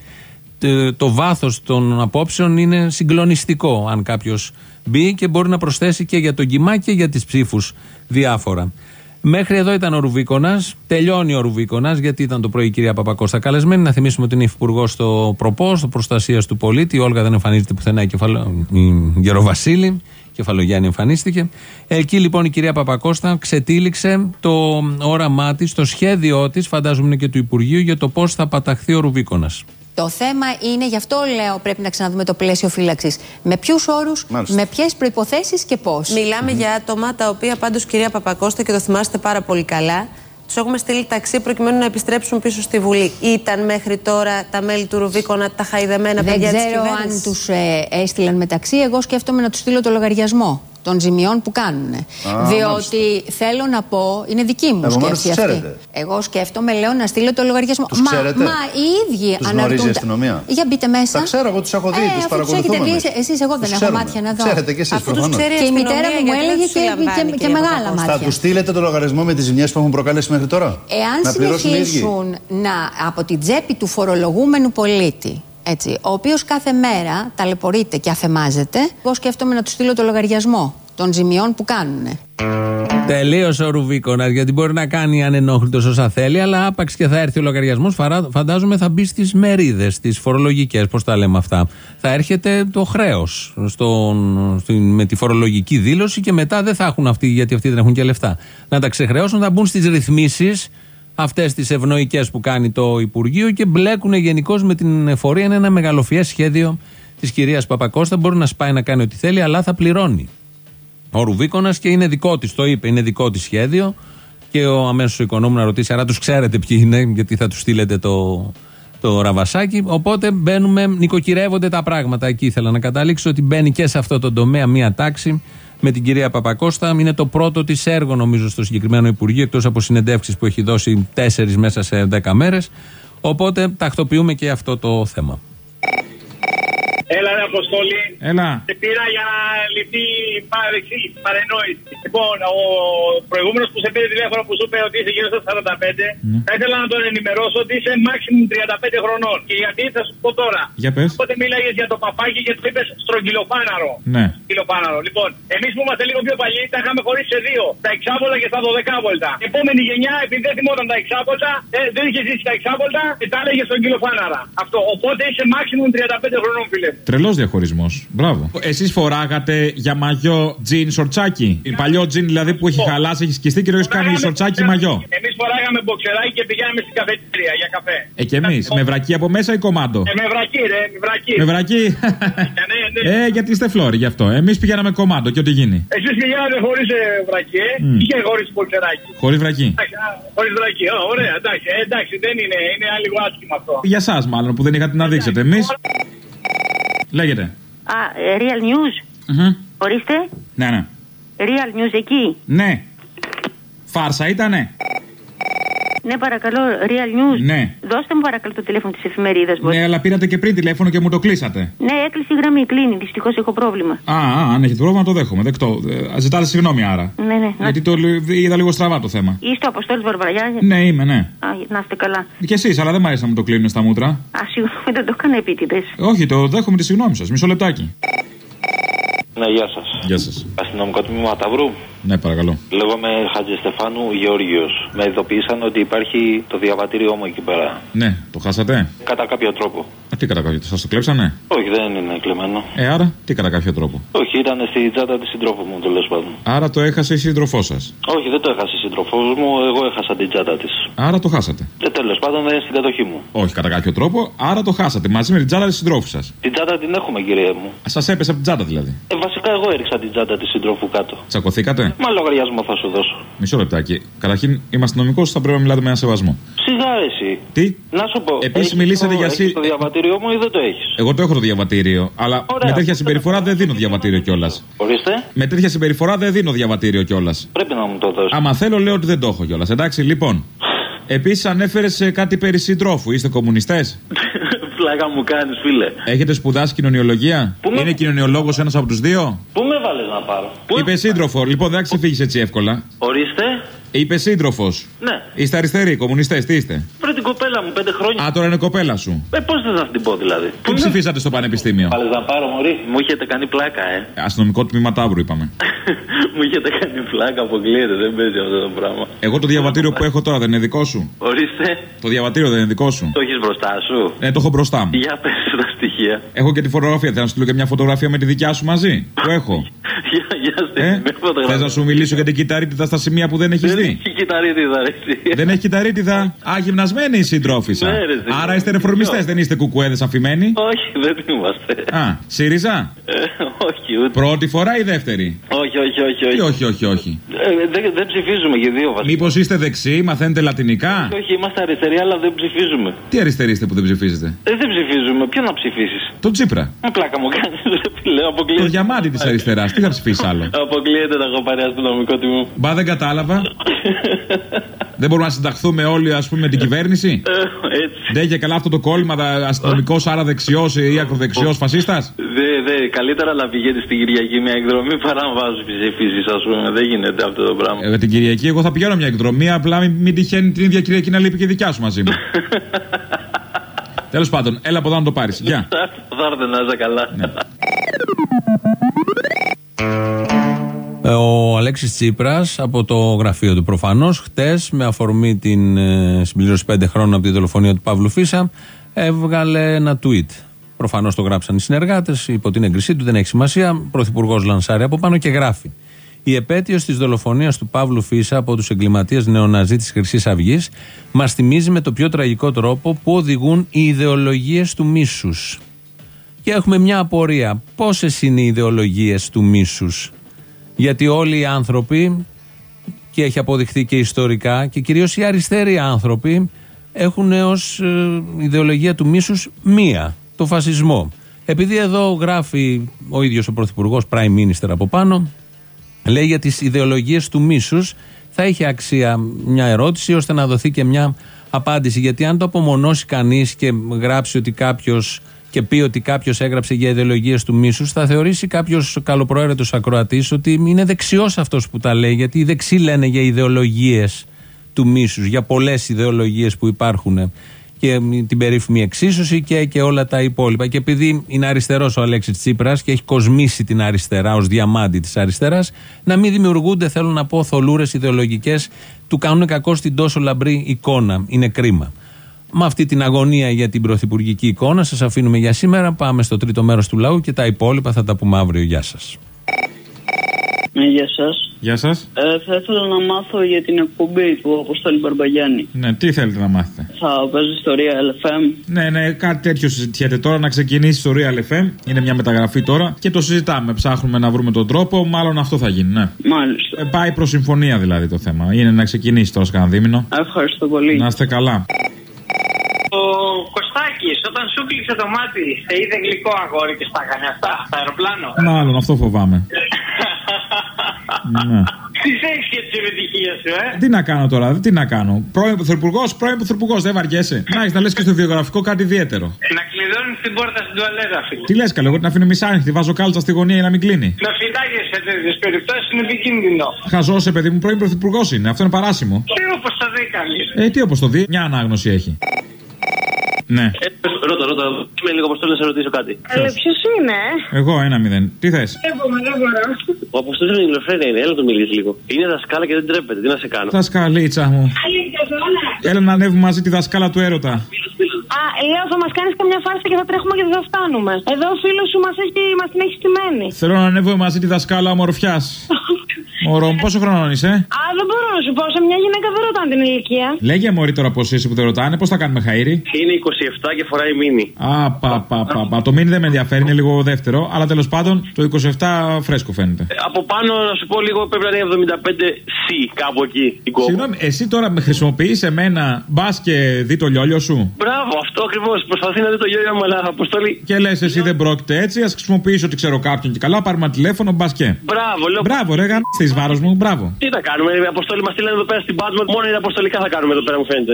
Speaker 3: το βάθος των απόψεων είναι συγκλονιστικό. Αν κάποιος μπει και μπορεί να προσθέσει και για τον κοιμά και για τις ψήφους διάφορα. Μέχρι εδώ ήταν ο Ρουβίκονας. Τελειώνει ο Ρουβίκονας, γιατί ήταν το πρωί η κυρία Παπακώστα καλεσμένη. Να θυμίσουμε ότι είναι υφυπουργός στο ΠΡΟΠΟ, στο Προστασίας του Πολίτη. Η Όλγα δεν εμφανίζεται πουθενά, η, κεφαλο... η Γεροβασίλη. Κεφαλογιάννη εμφανίστηκε. Εκεί λοιπόν η κυρία Παπακώστα ξετύλιξε το όραμά της, το σχέδιό της, φαντάζομαι και του Υπουργείου, για το πώς θα παταχθεί ο Ρουβίκονας.
Speaker 11: Το θέμα είναι, γι' αυτό λέω, πρέπει να ξαναδούμε το πλαίσιο φύλαξης. Με ποιους όρους, με ποιες προϋποθέσεις και πώς.
Speaker 22: Μιλάμε mm-hmm. για άτομα τα οποία πάντως, κυρία Παπακώστα, και το θυμάστε πάρα πολύ καλά, τους έχουμε στείλει ταξί προκειμένου να επιστρέψουν πίσω στη Βουλή. Ήταν μέχρι τώρα τα μέλη του Ρουβίκονα τα χαϊδεμένα παιδιά της κυβέρνησης?
Speaker 11: Δεν ξέρω αν τους ε, έστειλαν μεταξύ. Εγώ σκέφτομαι να τους στείλω το λογαριασμό των ζημιών που κάνουν. Α, διότι μάλιστα. Θέλω να πω, είναι δική μου σκέψη αυτή. Εγώ σκέφτομαι, λέω, να στείλω το λογαριασμό.
Speaker 23: Τους
Speaker 11: μα,
Speaker 23: ξέρετε?
Speaker 11: μα οι ίδιοι
Speaker 23: τους αναρτούνται. Η αστυνομία.
Speaker 11: Για μπείτε μέσα.
Speaker 23: Τα ξέρω, εγώ τους έχω δει, ε, τους παρακολουθούμε.
Speaker 11: Εσείς, εγώ δεν έχω μάτια να δω.
Speaker 23: Ξέρετε και εσείς προφανώς.
Speaker 11: Και η μητέρα μου έλεγε και μεγάλα μάτια.
Speaker 23: Θα τους στείλετε το λογαριασμό με τις ζημιές που έχουν προκαλέσει μέχρι τώρα?
Speaker 11: Εάν συνεχίσουν να από την τσέπη του φορολογούμενου πολίτη, έτσι, ο οποίος κάθε μέρα ταλαιπωρείται και αθεμάζεται, εγώ σκέφτομαι να του στείλω το λογαριασμό των ζημιών που κάνουν.
Speaker 3: Τελείωσε ο Ρουβίκονας, γιατί μπορεί να κάνει ανενόχλητος όσα θέλει, αλλά άπαξ και θα έρθει ο λογαριασμός, φαντάζομαι θα μπει στις μερίδες, στις φορολογικές, πώς τα λέμε αυτά. Θα έρχεται το χρέος στον, στην, με τη φορολογική δήλωση και μετά δεν θα έχουν αυτοί, γιατί αυτοί δεν έχουν και λεφτά. Να τα ξεχρεώσουν, θα μπουν στις ρυθμίσεις αυτές τις ευνοϊκές που κάνει το Υπουργείο και μπλέκουν γενικώς με την εφορία. Είναι ένα μεγαλοφιές σχέδιο της κυρίας Παπακώστα. Μπορεί να σπάει να κάνει ό,τι θέλει, αλλά θα πληρώνει ο Ρουβίκονας και είναι δικό της, το είπε, είναι δικό της σχέδιο. Και ο αμέσως ο οικονόμου να ρωτήσει, άρα τους ξέρετε ποιοι είναι, γιατί θα τους στείλετε το, το ραβασάκι. Οπότε μπαίνουμε, νοικοκυρεύονται τα πράγματα. Εκεί ήθελα να καταλήξω, ότι μπαίνει και σε αυτό το τομέα μία τάξη με την κυρία Παπακώστα. Είναι το πρώτο της έργο, νομίζω, στο συγκεκριμένο Υπουργείο, εκτός από συνεντεύξεις που έχει δώσει τέσσερις μέσα σε δέκα μέρες. Οπότε τακτοποιούμε και αυτό το θέμα.
Speaker 5: Έλα ρε
Speaker 18: Αποστόλη.
Speaker 17: Έλα.
Speaker 18: Σε πήρα για να λυθεί η παρεξήγηση, παρενόηση. Λοιπόν, ο προηγούμενος που σε πήρε τηλέφωνο που σου είπε ότι είσαι γύρω στα σαράντα πέντε, mm. θα ήθελα να τον ενημερώσω ότι είσαι maximum τριάντα πέντε χρονών. Και γιατί θα σου πω τώρα.
Speaker 17: Για πες.
Speaker 18: Οπότε μίλαγες για το παπάκι και του είπες στρογγυλοπάναρο.
Speaker 17: Ναι.
Speaker 18: Στρογγυλοπάναρο. Λοιπόν, εμείς που είμαστε λίγο πιο παλιοί τα είχαμε χωρίσει σε δύο. Τα εξάβολτα και τα δωδεκάβολτα. Η επόμενη γενιά, επειδή δεν θυμόταν τα εξάβολτα, ε, δεν είχε ζήσει τα εξάβολτα και τα έλεγε στρογγυλοπάναρα. Αυτό. Οπότε είσαι maximum τριάντα πέντε χρονών, φίλε.
Speaker 17: Τρελός διαχωρισμός. Μπράβο. Εσείς φοράγατε για μαγιό τζιν σορτσάκι. Παλιό τζιν δηλαδή που έχει χαλάσει, έχει σκιστεί και έχει κάνει σορτσάκι μαγιό.
Speaker 18: Εμείς φοράγαμε μποξεράκι και πηγαίναμε στην καφετέρια για καφέ.
Speaker 17: Ε, και εμείς. Με βρακί από μέσα ή κομμάντο.
Speaker 18: Ε, με βρακί, ρε. Με βρακί.
Speaker 17: Με βρακί.
Speaker 18: ναι, ναι.
Speaker 17: Ε, γιατί είστε φλόροι γι' αυτό. Εμείς πηγαίναμε κομμάντο και ό,τι γίνει.
Speaker 18: Εσείς πηγαίνατε χωρίς βρακί, ε. Mm. Ή και χωρίς μποξεράκι.
Speaker 17: Χωρίς βρακί.
Speaker 18: Χωρίς βρακί. Ω, ωραία, εντάξει, ε, εντάξει, δεν είναι. Είναι λίγο άσχημο αυτό.
Speaker 17: Για εσάς μάλλον που δεν είχατε να δείξετε. Εμείς. Λέγεται.
Speaker 2: Α, Real News.
Speaker 17: Mm-hmm.
Speaker 2: Ορίστε.
Speaker 17: Ναι, ναι.
Speaker 2: Real News εκεί.
Speaker 17: Ναι. Φάρσα ήτανε.
Speaker 2: Ναι, παρακαλώ, Real News.
Speaker 17: Ναι.
Speaker 2: Δώστε μου παρακαλώ το τηλέφωνο της εφημερίδας.
Speaker 17: Ναι, αλλά πήρατε και πριν τηλέφωνο και μου το κλείσατε.
Speaker 2: Ναι, έκλεισε η γραμμή, κλείνει. Δυστυχώς έχω πρόβλημα.
Speaker 17: Α, α, αν έχετε πρόβλημα το δέχομαι. Δεκτό. Ε, ζητάτε συγγνώμη άρα.
Speaker 2: Ναι, ναι.
Speaker 17: Γιατί το είδα λίγο στραβά το θέμα.
Speaker 2: Είστε ο Αποστόλης Βαρβαραγιάς.
Speaker 17: Ναι, είμαι, ναι.
Speaker 2: Α, να είστε καλά.
Speaker 17: Και εσείς, αλλά δεν μου αρέσει να μου το κλείνουν στα μούτρα.
Speaker 2: Α, συγγνώμη, δεν το έκανα επίτηδες.
Speaker 17: Όχι, το δέχομαι τη συγγνώμη σας. Μισό λεπτάκι.
Speaker 6: Ναι, γεια σας.
Speaker 17: Γεια σας.
Speaker 6: Αστυνομικό τμήμα Ταύρου.
Speaker 17: Ναι, παρακαλώ.
Speaker 6: Λέγομαι Χατζηστεφάνου Γεώργιος. Με ειδοποίησαν ότι υπάρχει το διαβατήριό μου εκεί πέρα.
Speaker 17: Ναι, το χάσατε.
Speaker 6: Κατά κάποιο τρόπο.
Speaker 17: Α, τι κατά κάποιο, σας το κλέψανε.
Speaker 6: Όχι, δεν είναι κλεμμένο.
Speaker 17: Ε, άρα, τι κατά κάποιο τρόπο.
Speaker 6: Όχι, ήταν στη τσάντα της συντρόφου μου, τέλος πάντων.
Speaker 17: Άρα το έχασε η σύντροφό σας.
Speaker 6: Όχι, δεν το έχασε η σύντροφό μου, εγώ έχασα την τσάντα της.
Speaker 17: Άρα το χάσατε.
Speaker 6: Και τέλος πάντων δεν είναι στην κατοχή μου.
Speaker 17: Όχι, κατά κάποιο τρόπο, άρα το χάσατε μαζί με την τσάντα της συντρόφου σας.
Speaker 6: Την τσάντα την έχουμε, κυρία μου.
Speaker 17: Σας έπεσε από την τσάντα δηλαδή.
Speaker 6: Ε, βασικά εγώ έριξα την τσάντα της συντρόφου κάτω.
Speaker 17: Τσακωθήκατε.
Speaker 6: Μα λογαριασμό θα σου δώσω.
Speaker 17: Μισό λεπτάκι. Καταρχήν, είμαι αστυνομικός, θα πρέπει να μιλάτε με ένα σεβασμό.
Speaker 6: Σιγά εσύ.
Speaker 17: Τι?
Speaker 6: Να σου πω.
Speaker 17: Επίσης μιλήσατε
Speaker 6: το,
Speaker 17: για
Speaker 6: εσύ. Το διαβατήριό μου ή δεν το έχεις?
Speaker 17: Εγώ το έχω το διαβατήριο. Αλλά
Speaker 6: ωραία,
Speaker 17: με τέτοια συμπεριφορά δεν δίνω διαβατήριο κιόλας.
Speaker 6: Ορίστε.
Speaker 17: Με τέτοια συμπεριφορά δεν δίνω διαβατήριο κιόλας.
Speaker 6: Πρέπει να μου το δώσει.
Speaker 17: Άμα θέλω, λέω ότι δεν το έχω κιόλας. Εντάξει, λοιπόν. Επίσης ανέφερες κάτι περί συντρόφου. Είστε κομμουνιστές?
Speaker 6: Πλάκα μου κάνεις, φίλε.
Speaker 17: Έχετε σπουδάσει κοινωνιολογία?
Speaker 6: Με...
Speaker 17: Είναι κοινωνιολόγος ένας από τους δύο?
Speaker 6: Πού με βάλες να πάρω? Πού
Speaker 17: Είπε σύντροφο. Λοιπόν, δεν θα ξεφύγεις έτσι εύκολα.
Speaker 6: Ορίστε.
Speaker 17: Είπε σύντροφος.
Speaker 6: Ναι.
Speaker 17: Είστε αριστεροί, κομμουνιστές, τι είστε?
Speaker 6: Βρε την κοπέλα μου, πέντε χρόνια.
Speaker 17: Α, τώρα είναι κοπέλα σου.
Speaker 6: Ε, πώς θες να την πω δηλαδή?
Speaker 17: Τι ψηφίσατε στο πανεπιστήμιο?
Speaker 6: Βάλες να πάρω, μωρή. Μου είχετε κάνει πλάκα, ε.
Speaker 17: Αστυνομικό τμήμα Ταύρου, είπαμε.
Speaker 6: Μου είχετε κάνει πλάκα, αποκλείεται, δεν παίζει αυτό το πράγμα.
Speaker 17: Εγώ το διαβατήριο που έχω τώρα δεν είναι δικό σου?
Speaker 6: Ορίστε.
Speaker 17: Το διαβατήριο δεν είναι δικό σου?
Speaker 6: Το έχεις μπροστά σου?
Speaker 17: Ναι, το έχω μπροστά μου.
Speaker 6: Για πες τα στοιχεία.
Speaker 17: Έχω και τη φωτογραφία. Θέλω να στείλω και μια φωτογραφία με τη δικιά σου μαζί. Που έχω.
Speaker 6: Ε?
Speaker 17: Θες να σου μιλήσω για την κυταρίτιδα στα σημεία που δεν έχεις δει?
Speaker 6: Δεν έχει κυταρίτιδα, ρε.
Speaker 17: Δεν έχει κυταρίτιδα. Α, γυμνασμένη η σύντρόφισσα.
Speaker 6: Ναι, ρε,
Speaker 17: άρα είστε ρεφορμιστές, δεν είστε κουκουέδες αφημένοι?
Speaker 6: Όχι, δεν είμαστε.
Speaker 17: Α, ΣΥΡΙΖΑ?
Speaker 6: Ε, όχι, ούτε.
Speaker 17: Πρώτη φορά ή δεύτερη?
Speaker 6: Όχι, όχι, όχι. όχι.
Speaker 17: Τι όχι, όχι, όχι.
Speaker 6: Ε, δεν, δεν ψηφίζουμε και δύο βασικά.
Speaker 17: Μήπως είστε δεξιοί, μαθαίνετε λατινικά?
Speaker 6: Όχι, είμαστε αριστεροί, αλλά δεν ψηφίζουμε.
Speaker 17: Τι αριστεροί είστε που δεν ψηφίζετε?
Speaker 6: Ε, δεν ψηφίζουμε. Ποιο να ψηφίσεις?
Speaker 17: Το Τσίπρα.
Speaker 6: Μα πλάκα μου κάνεις, ρε φίλε, αποκλείεται.
Speaker 17: Το διαμάτι της αριστεράς, τι θα ψηφίσεις άλλο?
Speaker 6: Αποκλείεται να έχω πάρει αστυνομικό τιμό.
Speaker 17: Μπα, δεν κατάλαβα. Δεν μπορούμε να συνταχθούμε όλοι, ας πούμε, με την κυβέρνηση?
Speaker 6: Έτσι.
Speaker 17: Δεν είχε καλά αυτό το κόλλημα, αστυνομικός, άρα δεξιός ή ακροδεξιός φασίστας?
Speaker 6: Δε, δε, καλύτερα να πηγαίνεις στην Κυριακή μια εκδρομή παρά να βάζεις ψηφίσεις, ας πούμε. Δεν γίνεται αυτό το πράγμα.
Speaker 17: Ε, την Κυριακή, εγώ θα πηγαίνω μια εκδρομή, απλά μην, μην τυχαίνει την ίδια Κυριακή να λείπει και η δικιά σου μαζί μου. Τέλος πάντων, έλα από εδώ να το πάρεις. Γεια.
Speaker 6: Θα έρθει να είσαι καλά.
Speaker 17: Ναι.
Speaker 3: Ο Αλέξης Τσίπρας από το γραφείο του προφανώς χτες, με αφορμή την ε, συμπλήρωση πέντε χρόνων από τη δολοφονία του Παύλου Φίσα, έβγαλε ένα tweet. Προφανώς το γράψαν οι συνεργάτες υπό την έγκρισή του, δεν έχει σημασία. Πρωθυπουργός λανσάρει από πάνω και γράφει: η επέτειος της δολοφονίας του Παύλου Φίσα από τους εγκληματίες νεοναζί της Χρυσής Αυγής μας θυμίζει με το πιο τραγικό τρόπο που οδηγούν οι ιδεολογίες του μίσους. Και έχουμε μια απορία. Πόσες είναι οι ιδεολογίες του μίσους? Γιατί όλοι οι άνθρωποι, και έχει αποδειχθεί και ιστορικά, και κυρίως οι αριστεροί άνθρωποι, έχουν ως ε, ιδεολογία του μίσους μία, το φασισμό. Επειδή εδώ γράφει ο ίδιος ο Πρωθυπουργός, Prime Minister από πάνω, λέει για τις ιδεολογίες του μίσους, θα είχε αξία μια ερώτηση ώστε να δοθεί και μια απάντηση. Γιατί αν το απομονώσει κανείς και γράψει ότι κάποιος, και πει ότι κάποιος έγραψε για ιδεολογίες του μίσους, θα θεωρήσει κάποιος καλοπροαίρετος ακροατής ότι είναι δεξιός αυτός που τα λέει, γιατί οι δεξιοί λένε για ιδεολογίες του μίσους, για πολλές ιδεολογίες που υπάρχουν και την περίφημη εξίσωση και, και όλα τα υπόλοιπα. Και επειδή είναι αριστερός ο Αλέξης Τσίπρας και έχει κοσμήσει την αριστερά ως διαμάντη της αριστεράς, να μην δημιουργούνται, θέλω να πω, θολούρες ιδεολογικές, του κάνουν κακό στην τόσο λαμπρή εικόνα. Είναι κρίμα. Με αυτή την αγωνία για την πρωθυπουργική εικόνα σας αφήνουμε για σήμερα. Πάμε στο τρίτο μέρος του λαού και τα υπόλοιπα θα τα πούμε αύριο. Γεια σας.
Speaker 7: Ναι, γεια σας.
Speaker 17: Γεια σας.
Speaker 7: Ε, θα ήθελα να μάθω για την εκπομπή του Αποστόλη Μπαρμπαγιάννη.
Speaker 17: Ναι, τι θέλετε να μάθετε?
Speaker 7: Θα παίζει στο Real εφ εμ.
Speaker 17: Ναι, ναι, κάτι τέτοιο συζητιέται τώρα, να ξεκινήσει στο Real εφ εμ. Είναι μια μεταγραφή τώρα και το συζητάμε. Ψάχνουμε να βρούμε τον τρόπο. Μάλλον αυτό θα γίνει, ναι.
Speaker 7: Μάλιστα.
Speaker 17: Ε, πάει προς συμφωνία δηλαδή το θέμα. Είναι να ξεκινήσει τώρα κανένα δίμηνο.
Speaker 7: Ευχαριστώ πολύ.
Speaker 17: Να είστε καλά.
Speaker 8: Ο Κωστάκης, όταν σου κλείσε το μάτι, σε είδε γλυκό αγόρι και στα έκανε αυτά, στο αεροπλάνο.
Speaker 17: Μάλλον αυτό φοβάμαι. Ναι.
Speaker 8: Τις έχεις και τις επιτυχίες σου, ε.
Speaker 17: Τι να κάνω τώρα, τι να κάνω. Πρώην πρωθυπουργός, πρώην πρωθυπουργός, δεν βαριέσαι. Να έχεις να λες και στο βιογραφικό κάτι ιδιαίτερο.
Speaker 8: Να κλειδώνεις την πόρτα στην τουαλέτα, φίλε.
Speaker 17: Τι λες, καλέ, εγώ την αφήνω μισάνοιχτη, βάζω κάλτσα στη γωνία για να μην κλείνει.
Speaker 8: Να φυτάγεις σε τέτοιες περιπτώσεις είναι επικίνδυνο.
Speaker 17: Χαζός, ε, παιδί μου, πρώην πρωθυπουργός είναι, αυτό είναι παράσημο.
Speaker 8: Τι όπως το δει κανείς.
Speaker 17: Ε, τι όπως το δει, μια ανάγνωση έχει. Ναι.
Speaker 9: Ε, ρώτα, ρώτα, είμαι λίγο Αποστόλη να σε ρωτήσω κάτι.
Speaker 2: Αλλά ποιος είναι?
Speaker 17: Εγώ, ένα μηδέν. Τι θες?
Speaker 2: Εγώ, δεν μπορώ.
Speaker 9: Ο Αποστόλης είναι ηλιοφρένεια, είναι, έλα να το μιλήσει λίγο. Είναι δασκάλα και δεν τρέπεται, τι να σε κάνω.
Speaker 17: Δασκαλίτσα μου. Έλα να ανέβουμε μαζί τη δασκάλα του έρωτα.
Speaker 2: Α, λέω, θα μας κάνεις καμιά φάρσα και θα τρέχουμε και δεν θα φτάνουμε. Εδώ ο φίλος σου μας, έχει, μας την έχει στημένη.
Speaker 17: Θέλω να ανέβουμε μαζί τη δασκάλα ομορφιάς. Μωρό μου, πόσο χρόνο είσαι?
Speaker 2: Α, δεν μπορώ να σου πω, σε μια γυναίκα δεν ρωτάνε την ηλικία.
Speaker 17: Λέγε μωρή τώρα πως είσαι που δεν ρωτάνε, πώς θα κάνουμε χαΐρι?
Speaker 9: Είναι είκοσι επτά και φοράει μίνι.
Speaker 17: Α, πα, πα, πα, πα. Το μίνι δεν με ενδιαφέρει, είναι λίγο δεύτερο, αλλά τέλος πάντων το είκοσι επτά φρέσκο φαίνεται.
Speaker 9: Ε, από πάνω να σου πω λίγο πρέπει να είναι εβδομήντα πέντε σι, κάπου εκεί.
Speaker 17: Συγγνώμη, εσύ τώρα με χρησιμοποιείς εμένα, μπας και δει το λιόλιο σου.
Speaker 9: Μπράβο, αυτό ακριβώς. Προσπαθεί να δει το λιόλιο μου, αλλά Αποστόλη.
Speaker 17: Και λες εσύ δεν πρόκειται έτσι, ας χρησιμοποιήσω ότι ξέρω κάποιον και καλά, πάρουμε ένα τηλέφωνο, μπας και.
Speaker 9: Μπράβο, λέω.
Speaker 17: Μπράβο, ρε, γαμ***εις βάρος μου, μπράβο.
Speaker 9: Τι θα κάνουμε, η Αποστόλη μας στείλανε εδώ πέρα στην Πάτμο, μόνο είναι αποστολικά θα κάνουμε εδώ πέρα, μου φαίνεται.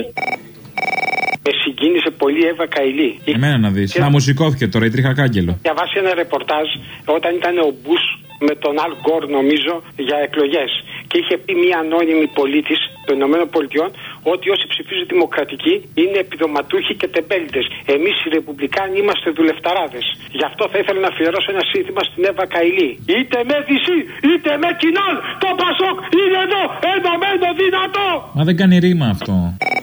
Speaker 24: Με συγκίνησε πολύ η Εύα Καηλή.
Speaker 17: Εμένα να δεις. Και... Να μου σηκώθηκε τώρα η τρίχα κάγκελο.
Speaker 24: Διαβάσει ένα ρεπορτάζ όταν ήταν ο Μπούς με τον Αλ Γκορ, νομίζω, για εκλογές. Και είχε πει μία ανώνυμη πολίτης των ΗΠΑ ότι όσοι ψηφίζουν δημοκρατικοί είναι επιδοματούχοι και τεμπέληδες. Εμείς οι Ρεπουμπλικάνοι είμαστε δουλευταράδες. Γι' αυτό θα ήθελα να αφιερώσω ένα σύνθημα στην Εύα Καηλή. Είτε με Δυσί, είτε με Κοινάλ, το Πασόκ είναι εδώ, ενωμένο δυνατό.
Speaker 17: Μα δεν κάνει ρήμα αυτό.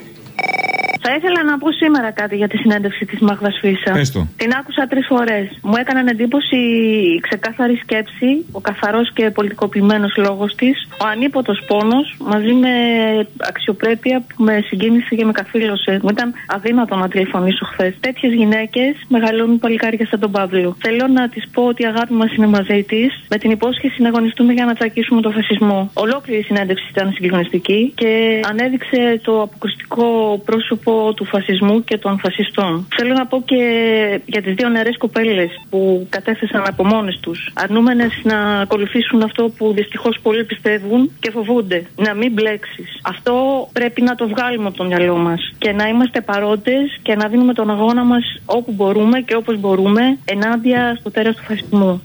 Speaker 2: Θα ήθελα να πω σήμερα κάτι για τη συνέντευξη της Μάγδας Φίσα.
Speaker 17: Πες το.
Speaker 2: Την άκουσα τρεις φορές. Μου έκαναν εντύπωση η ξεκάθαρη σκέψη, ο καθαρός και πολιτικοποιημένος λόγος της, ο ανίποτος πόνος μαζί με αξιοπρέπεια που με συγκίνησε και με καθήλωσε. Μου ήταν αδύνατο να τηλεφωνήσω χθες. Τέτοιες γυναίκες μεγαλώνουν παλικάρια σαν τον Παύλο. Θέλω να της πω ότι η αγάπη μας είναι μαζί της, με την υπόσχεση να αγωνιστούμε για να τσακίσουμε τον φασισμό. Ολόκληρη η συνέντευξη ήταν συγκλονιστική και ανέδειξε το αποκριστικό πρόσωπο του φασισμού και των φασιστών. Θέλω να πω και για τις δύο νεαρές κοπέλες που κατέθεσαν από μόνες τους, αρνούμενες να ακολουθήσουν αυτό που δυστυχώς πολλοί πιστεύουν και φοβούνται, να μην μπλέξεις. Αυτό πρέπει να το βγάλουμε από το μυαλό μας και να είμαστε παρόντες και να δίνουμε τον αγώνα μας όπου μπορούμε και όπως μπορούμε ενάντια στο τέρας του φασισμού.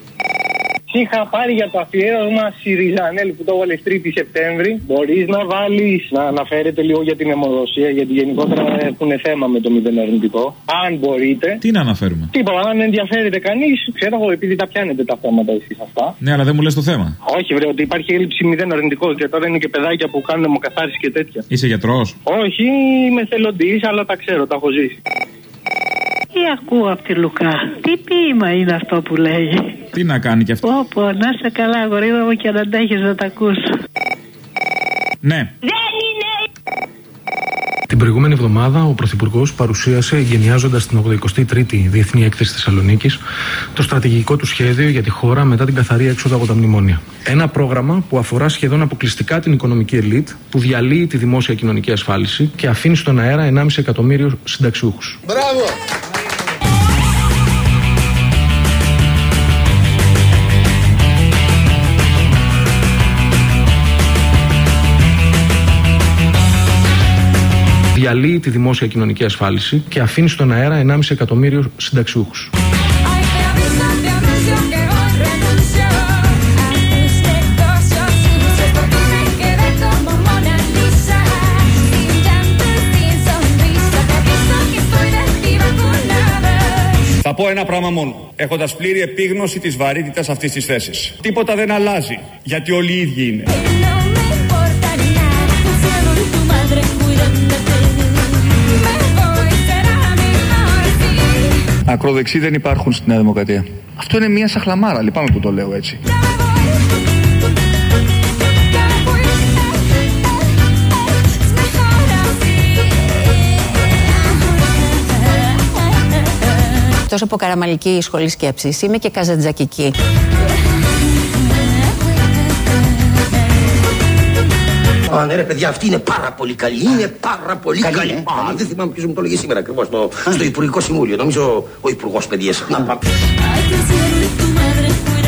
Speaker 25: Είχα πάρει για το αφιέρωμα Σιριζανέλ που το έβαλες τρίτη Σεπτέμβρη. Μπορείς να βάλεις, να αναφέρετε λίγο για την αιμοδοσία, γιατί γενικότερα έχουν θέμα με το μηδέν αρνητικό. Αν μπορείτε.
Speaker 17: Τι να αναφέρουμε?
Speaker 25: Τίποτα, αν ενδιαφέρεται κανείς, ξέρω εγώ, επειδή τα πιάνετε τα θέματα εσείς αυτά.
Speaker 17: Ναι, αλλά δεν μου λες το θέμα.
Speaker 25: Όχι, βρε, ότι υπάρχει έλλειψη μηδέν αρνητικό και τώρα είναι και παιδάκια που κάνουν αιμοκαθάριση και τέτοια.
Speaker 17: Είσαι γιατρός?
Speaker 25: Όχι, είμαι θελοντής, αλλά τα ξέρω, τα έχω ζήσει.
Speaker 26: Τι ακούω από τη Λουκά? Τι ποίημα είναι αυτό που λέγει?
Speaker 17: Τι να κάνει κι αυτό?
Speaker 26: Πω πω, να είσαι καλά γορίδα μου και να αντέχεις να τα ακούς.
Speaker 17: Ναι.
Speaker 26: Δεν είναι.
Speaker 4: Την προηγούμενη εβδομάδα ο Πρωθυπουργός παρουσίασε, εγκαινιάζοντας την ογδοηκοστή τρίτη Διεθνή Έκθεση Θεσσαλονίκης, το στρατηγικό του σχέδιο για τη χώρα μετά την καθαρή έξοδο από τα μνημόνια. Ένα πρόγραμμα που αφορά σχεδόν αποκλειστικά την οικονομική ελίτ, που διαλύει τη δημόσια κοινωνική ασφάλιση και αφήνει στον αέρα ενάμιση εκατομμύριο συνταξιούχους.
Speaker 25: Μπράβο!
Speaker 4: διαλύει τη δημόσια κοινωνική ασφάλιση και αφήνει στον αέρα ενάμιση εκατομμύριο συνταξιούχους.
Speaker 1: Θα πω ένα πράγμα μόνο, έχοντας πλήρη επίγνωση της βαρύτητας αυτής της θέσης. Τίποτα δεν αλλάζει, γιατί όλοι οι ίδιοι είναι. Ακροδεξιοί δεν υπάρχουν στη Νέα Δημοκρατία. Αυτό είναι μια σαχλαμάρα, λυπάμαι που το λέω έτσι.
Speaker 11: Εκτός από καραμαλική σχολή σκέψης, είμαι και καζαντζακική.
Speaker 10: Α, ναι ρε παιδιά, αυτή είναι πάρα πολύ καλή, είναι πάρα πολύ καλή. καλή. Α, δεν θυμάμαι ποιος μου το έλεγε σήμερα ακριβώς στο, στο Υπουργικό Συμβούλιο, νομίζω ο Υπουργός Παιδείας. Να πάμε.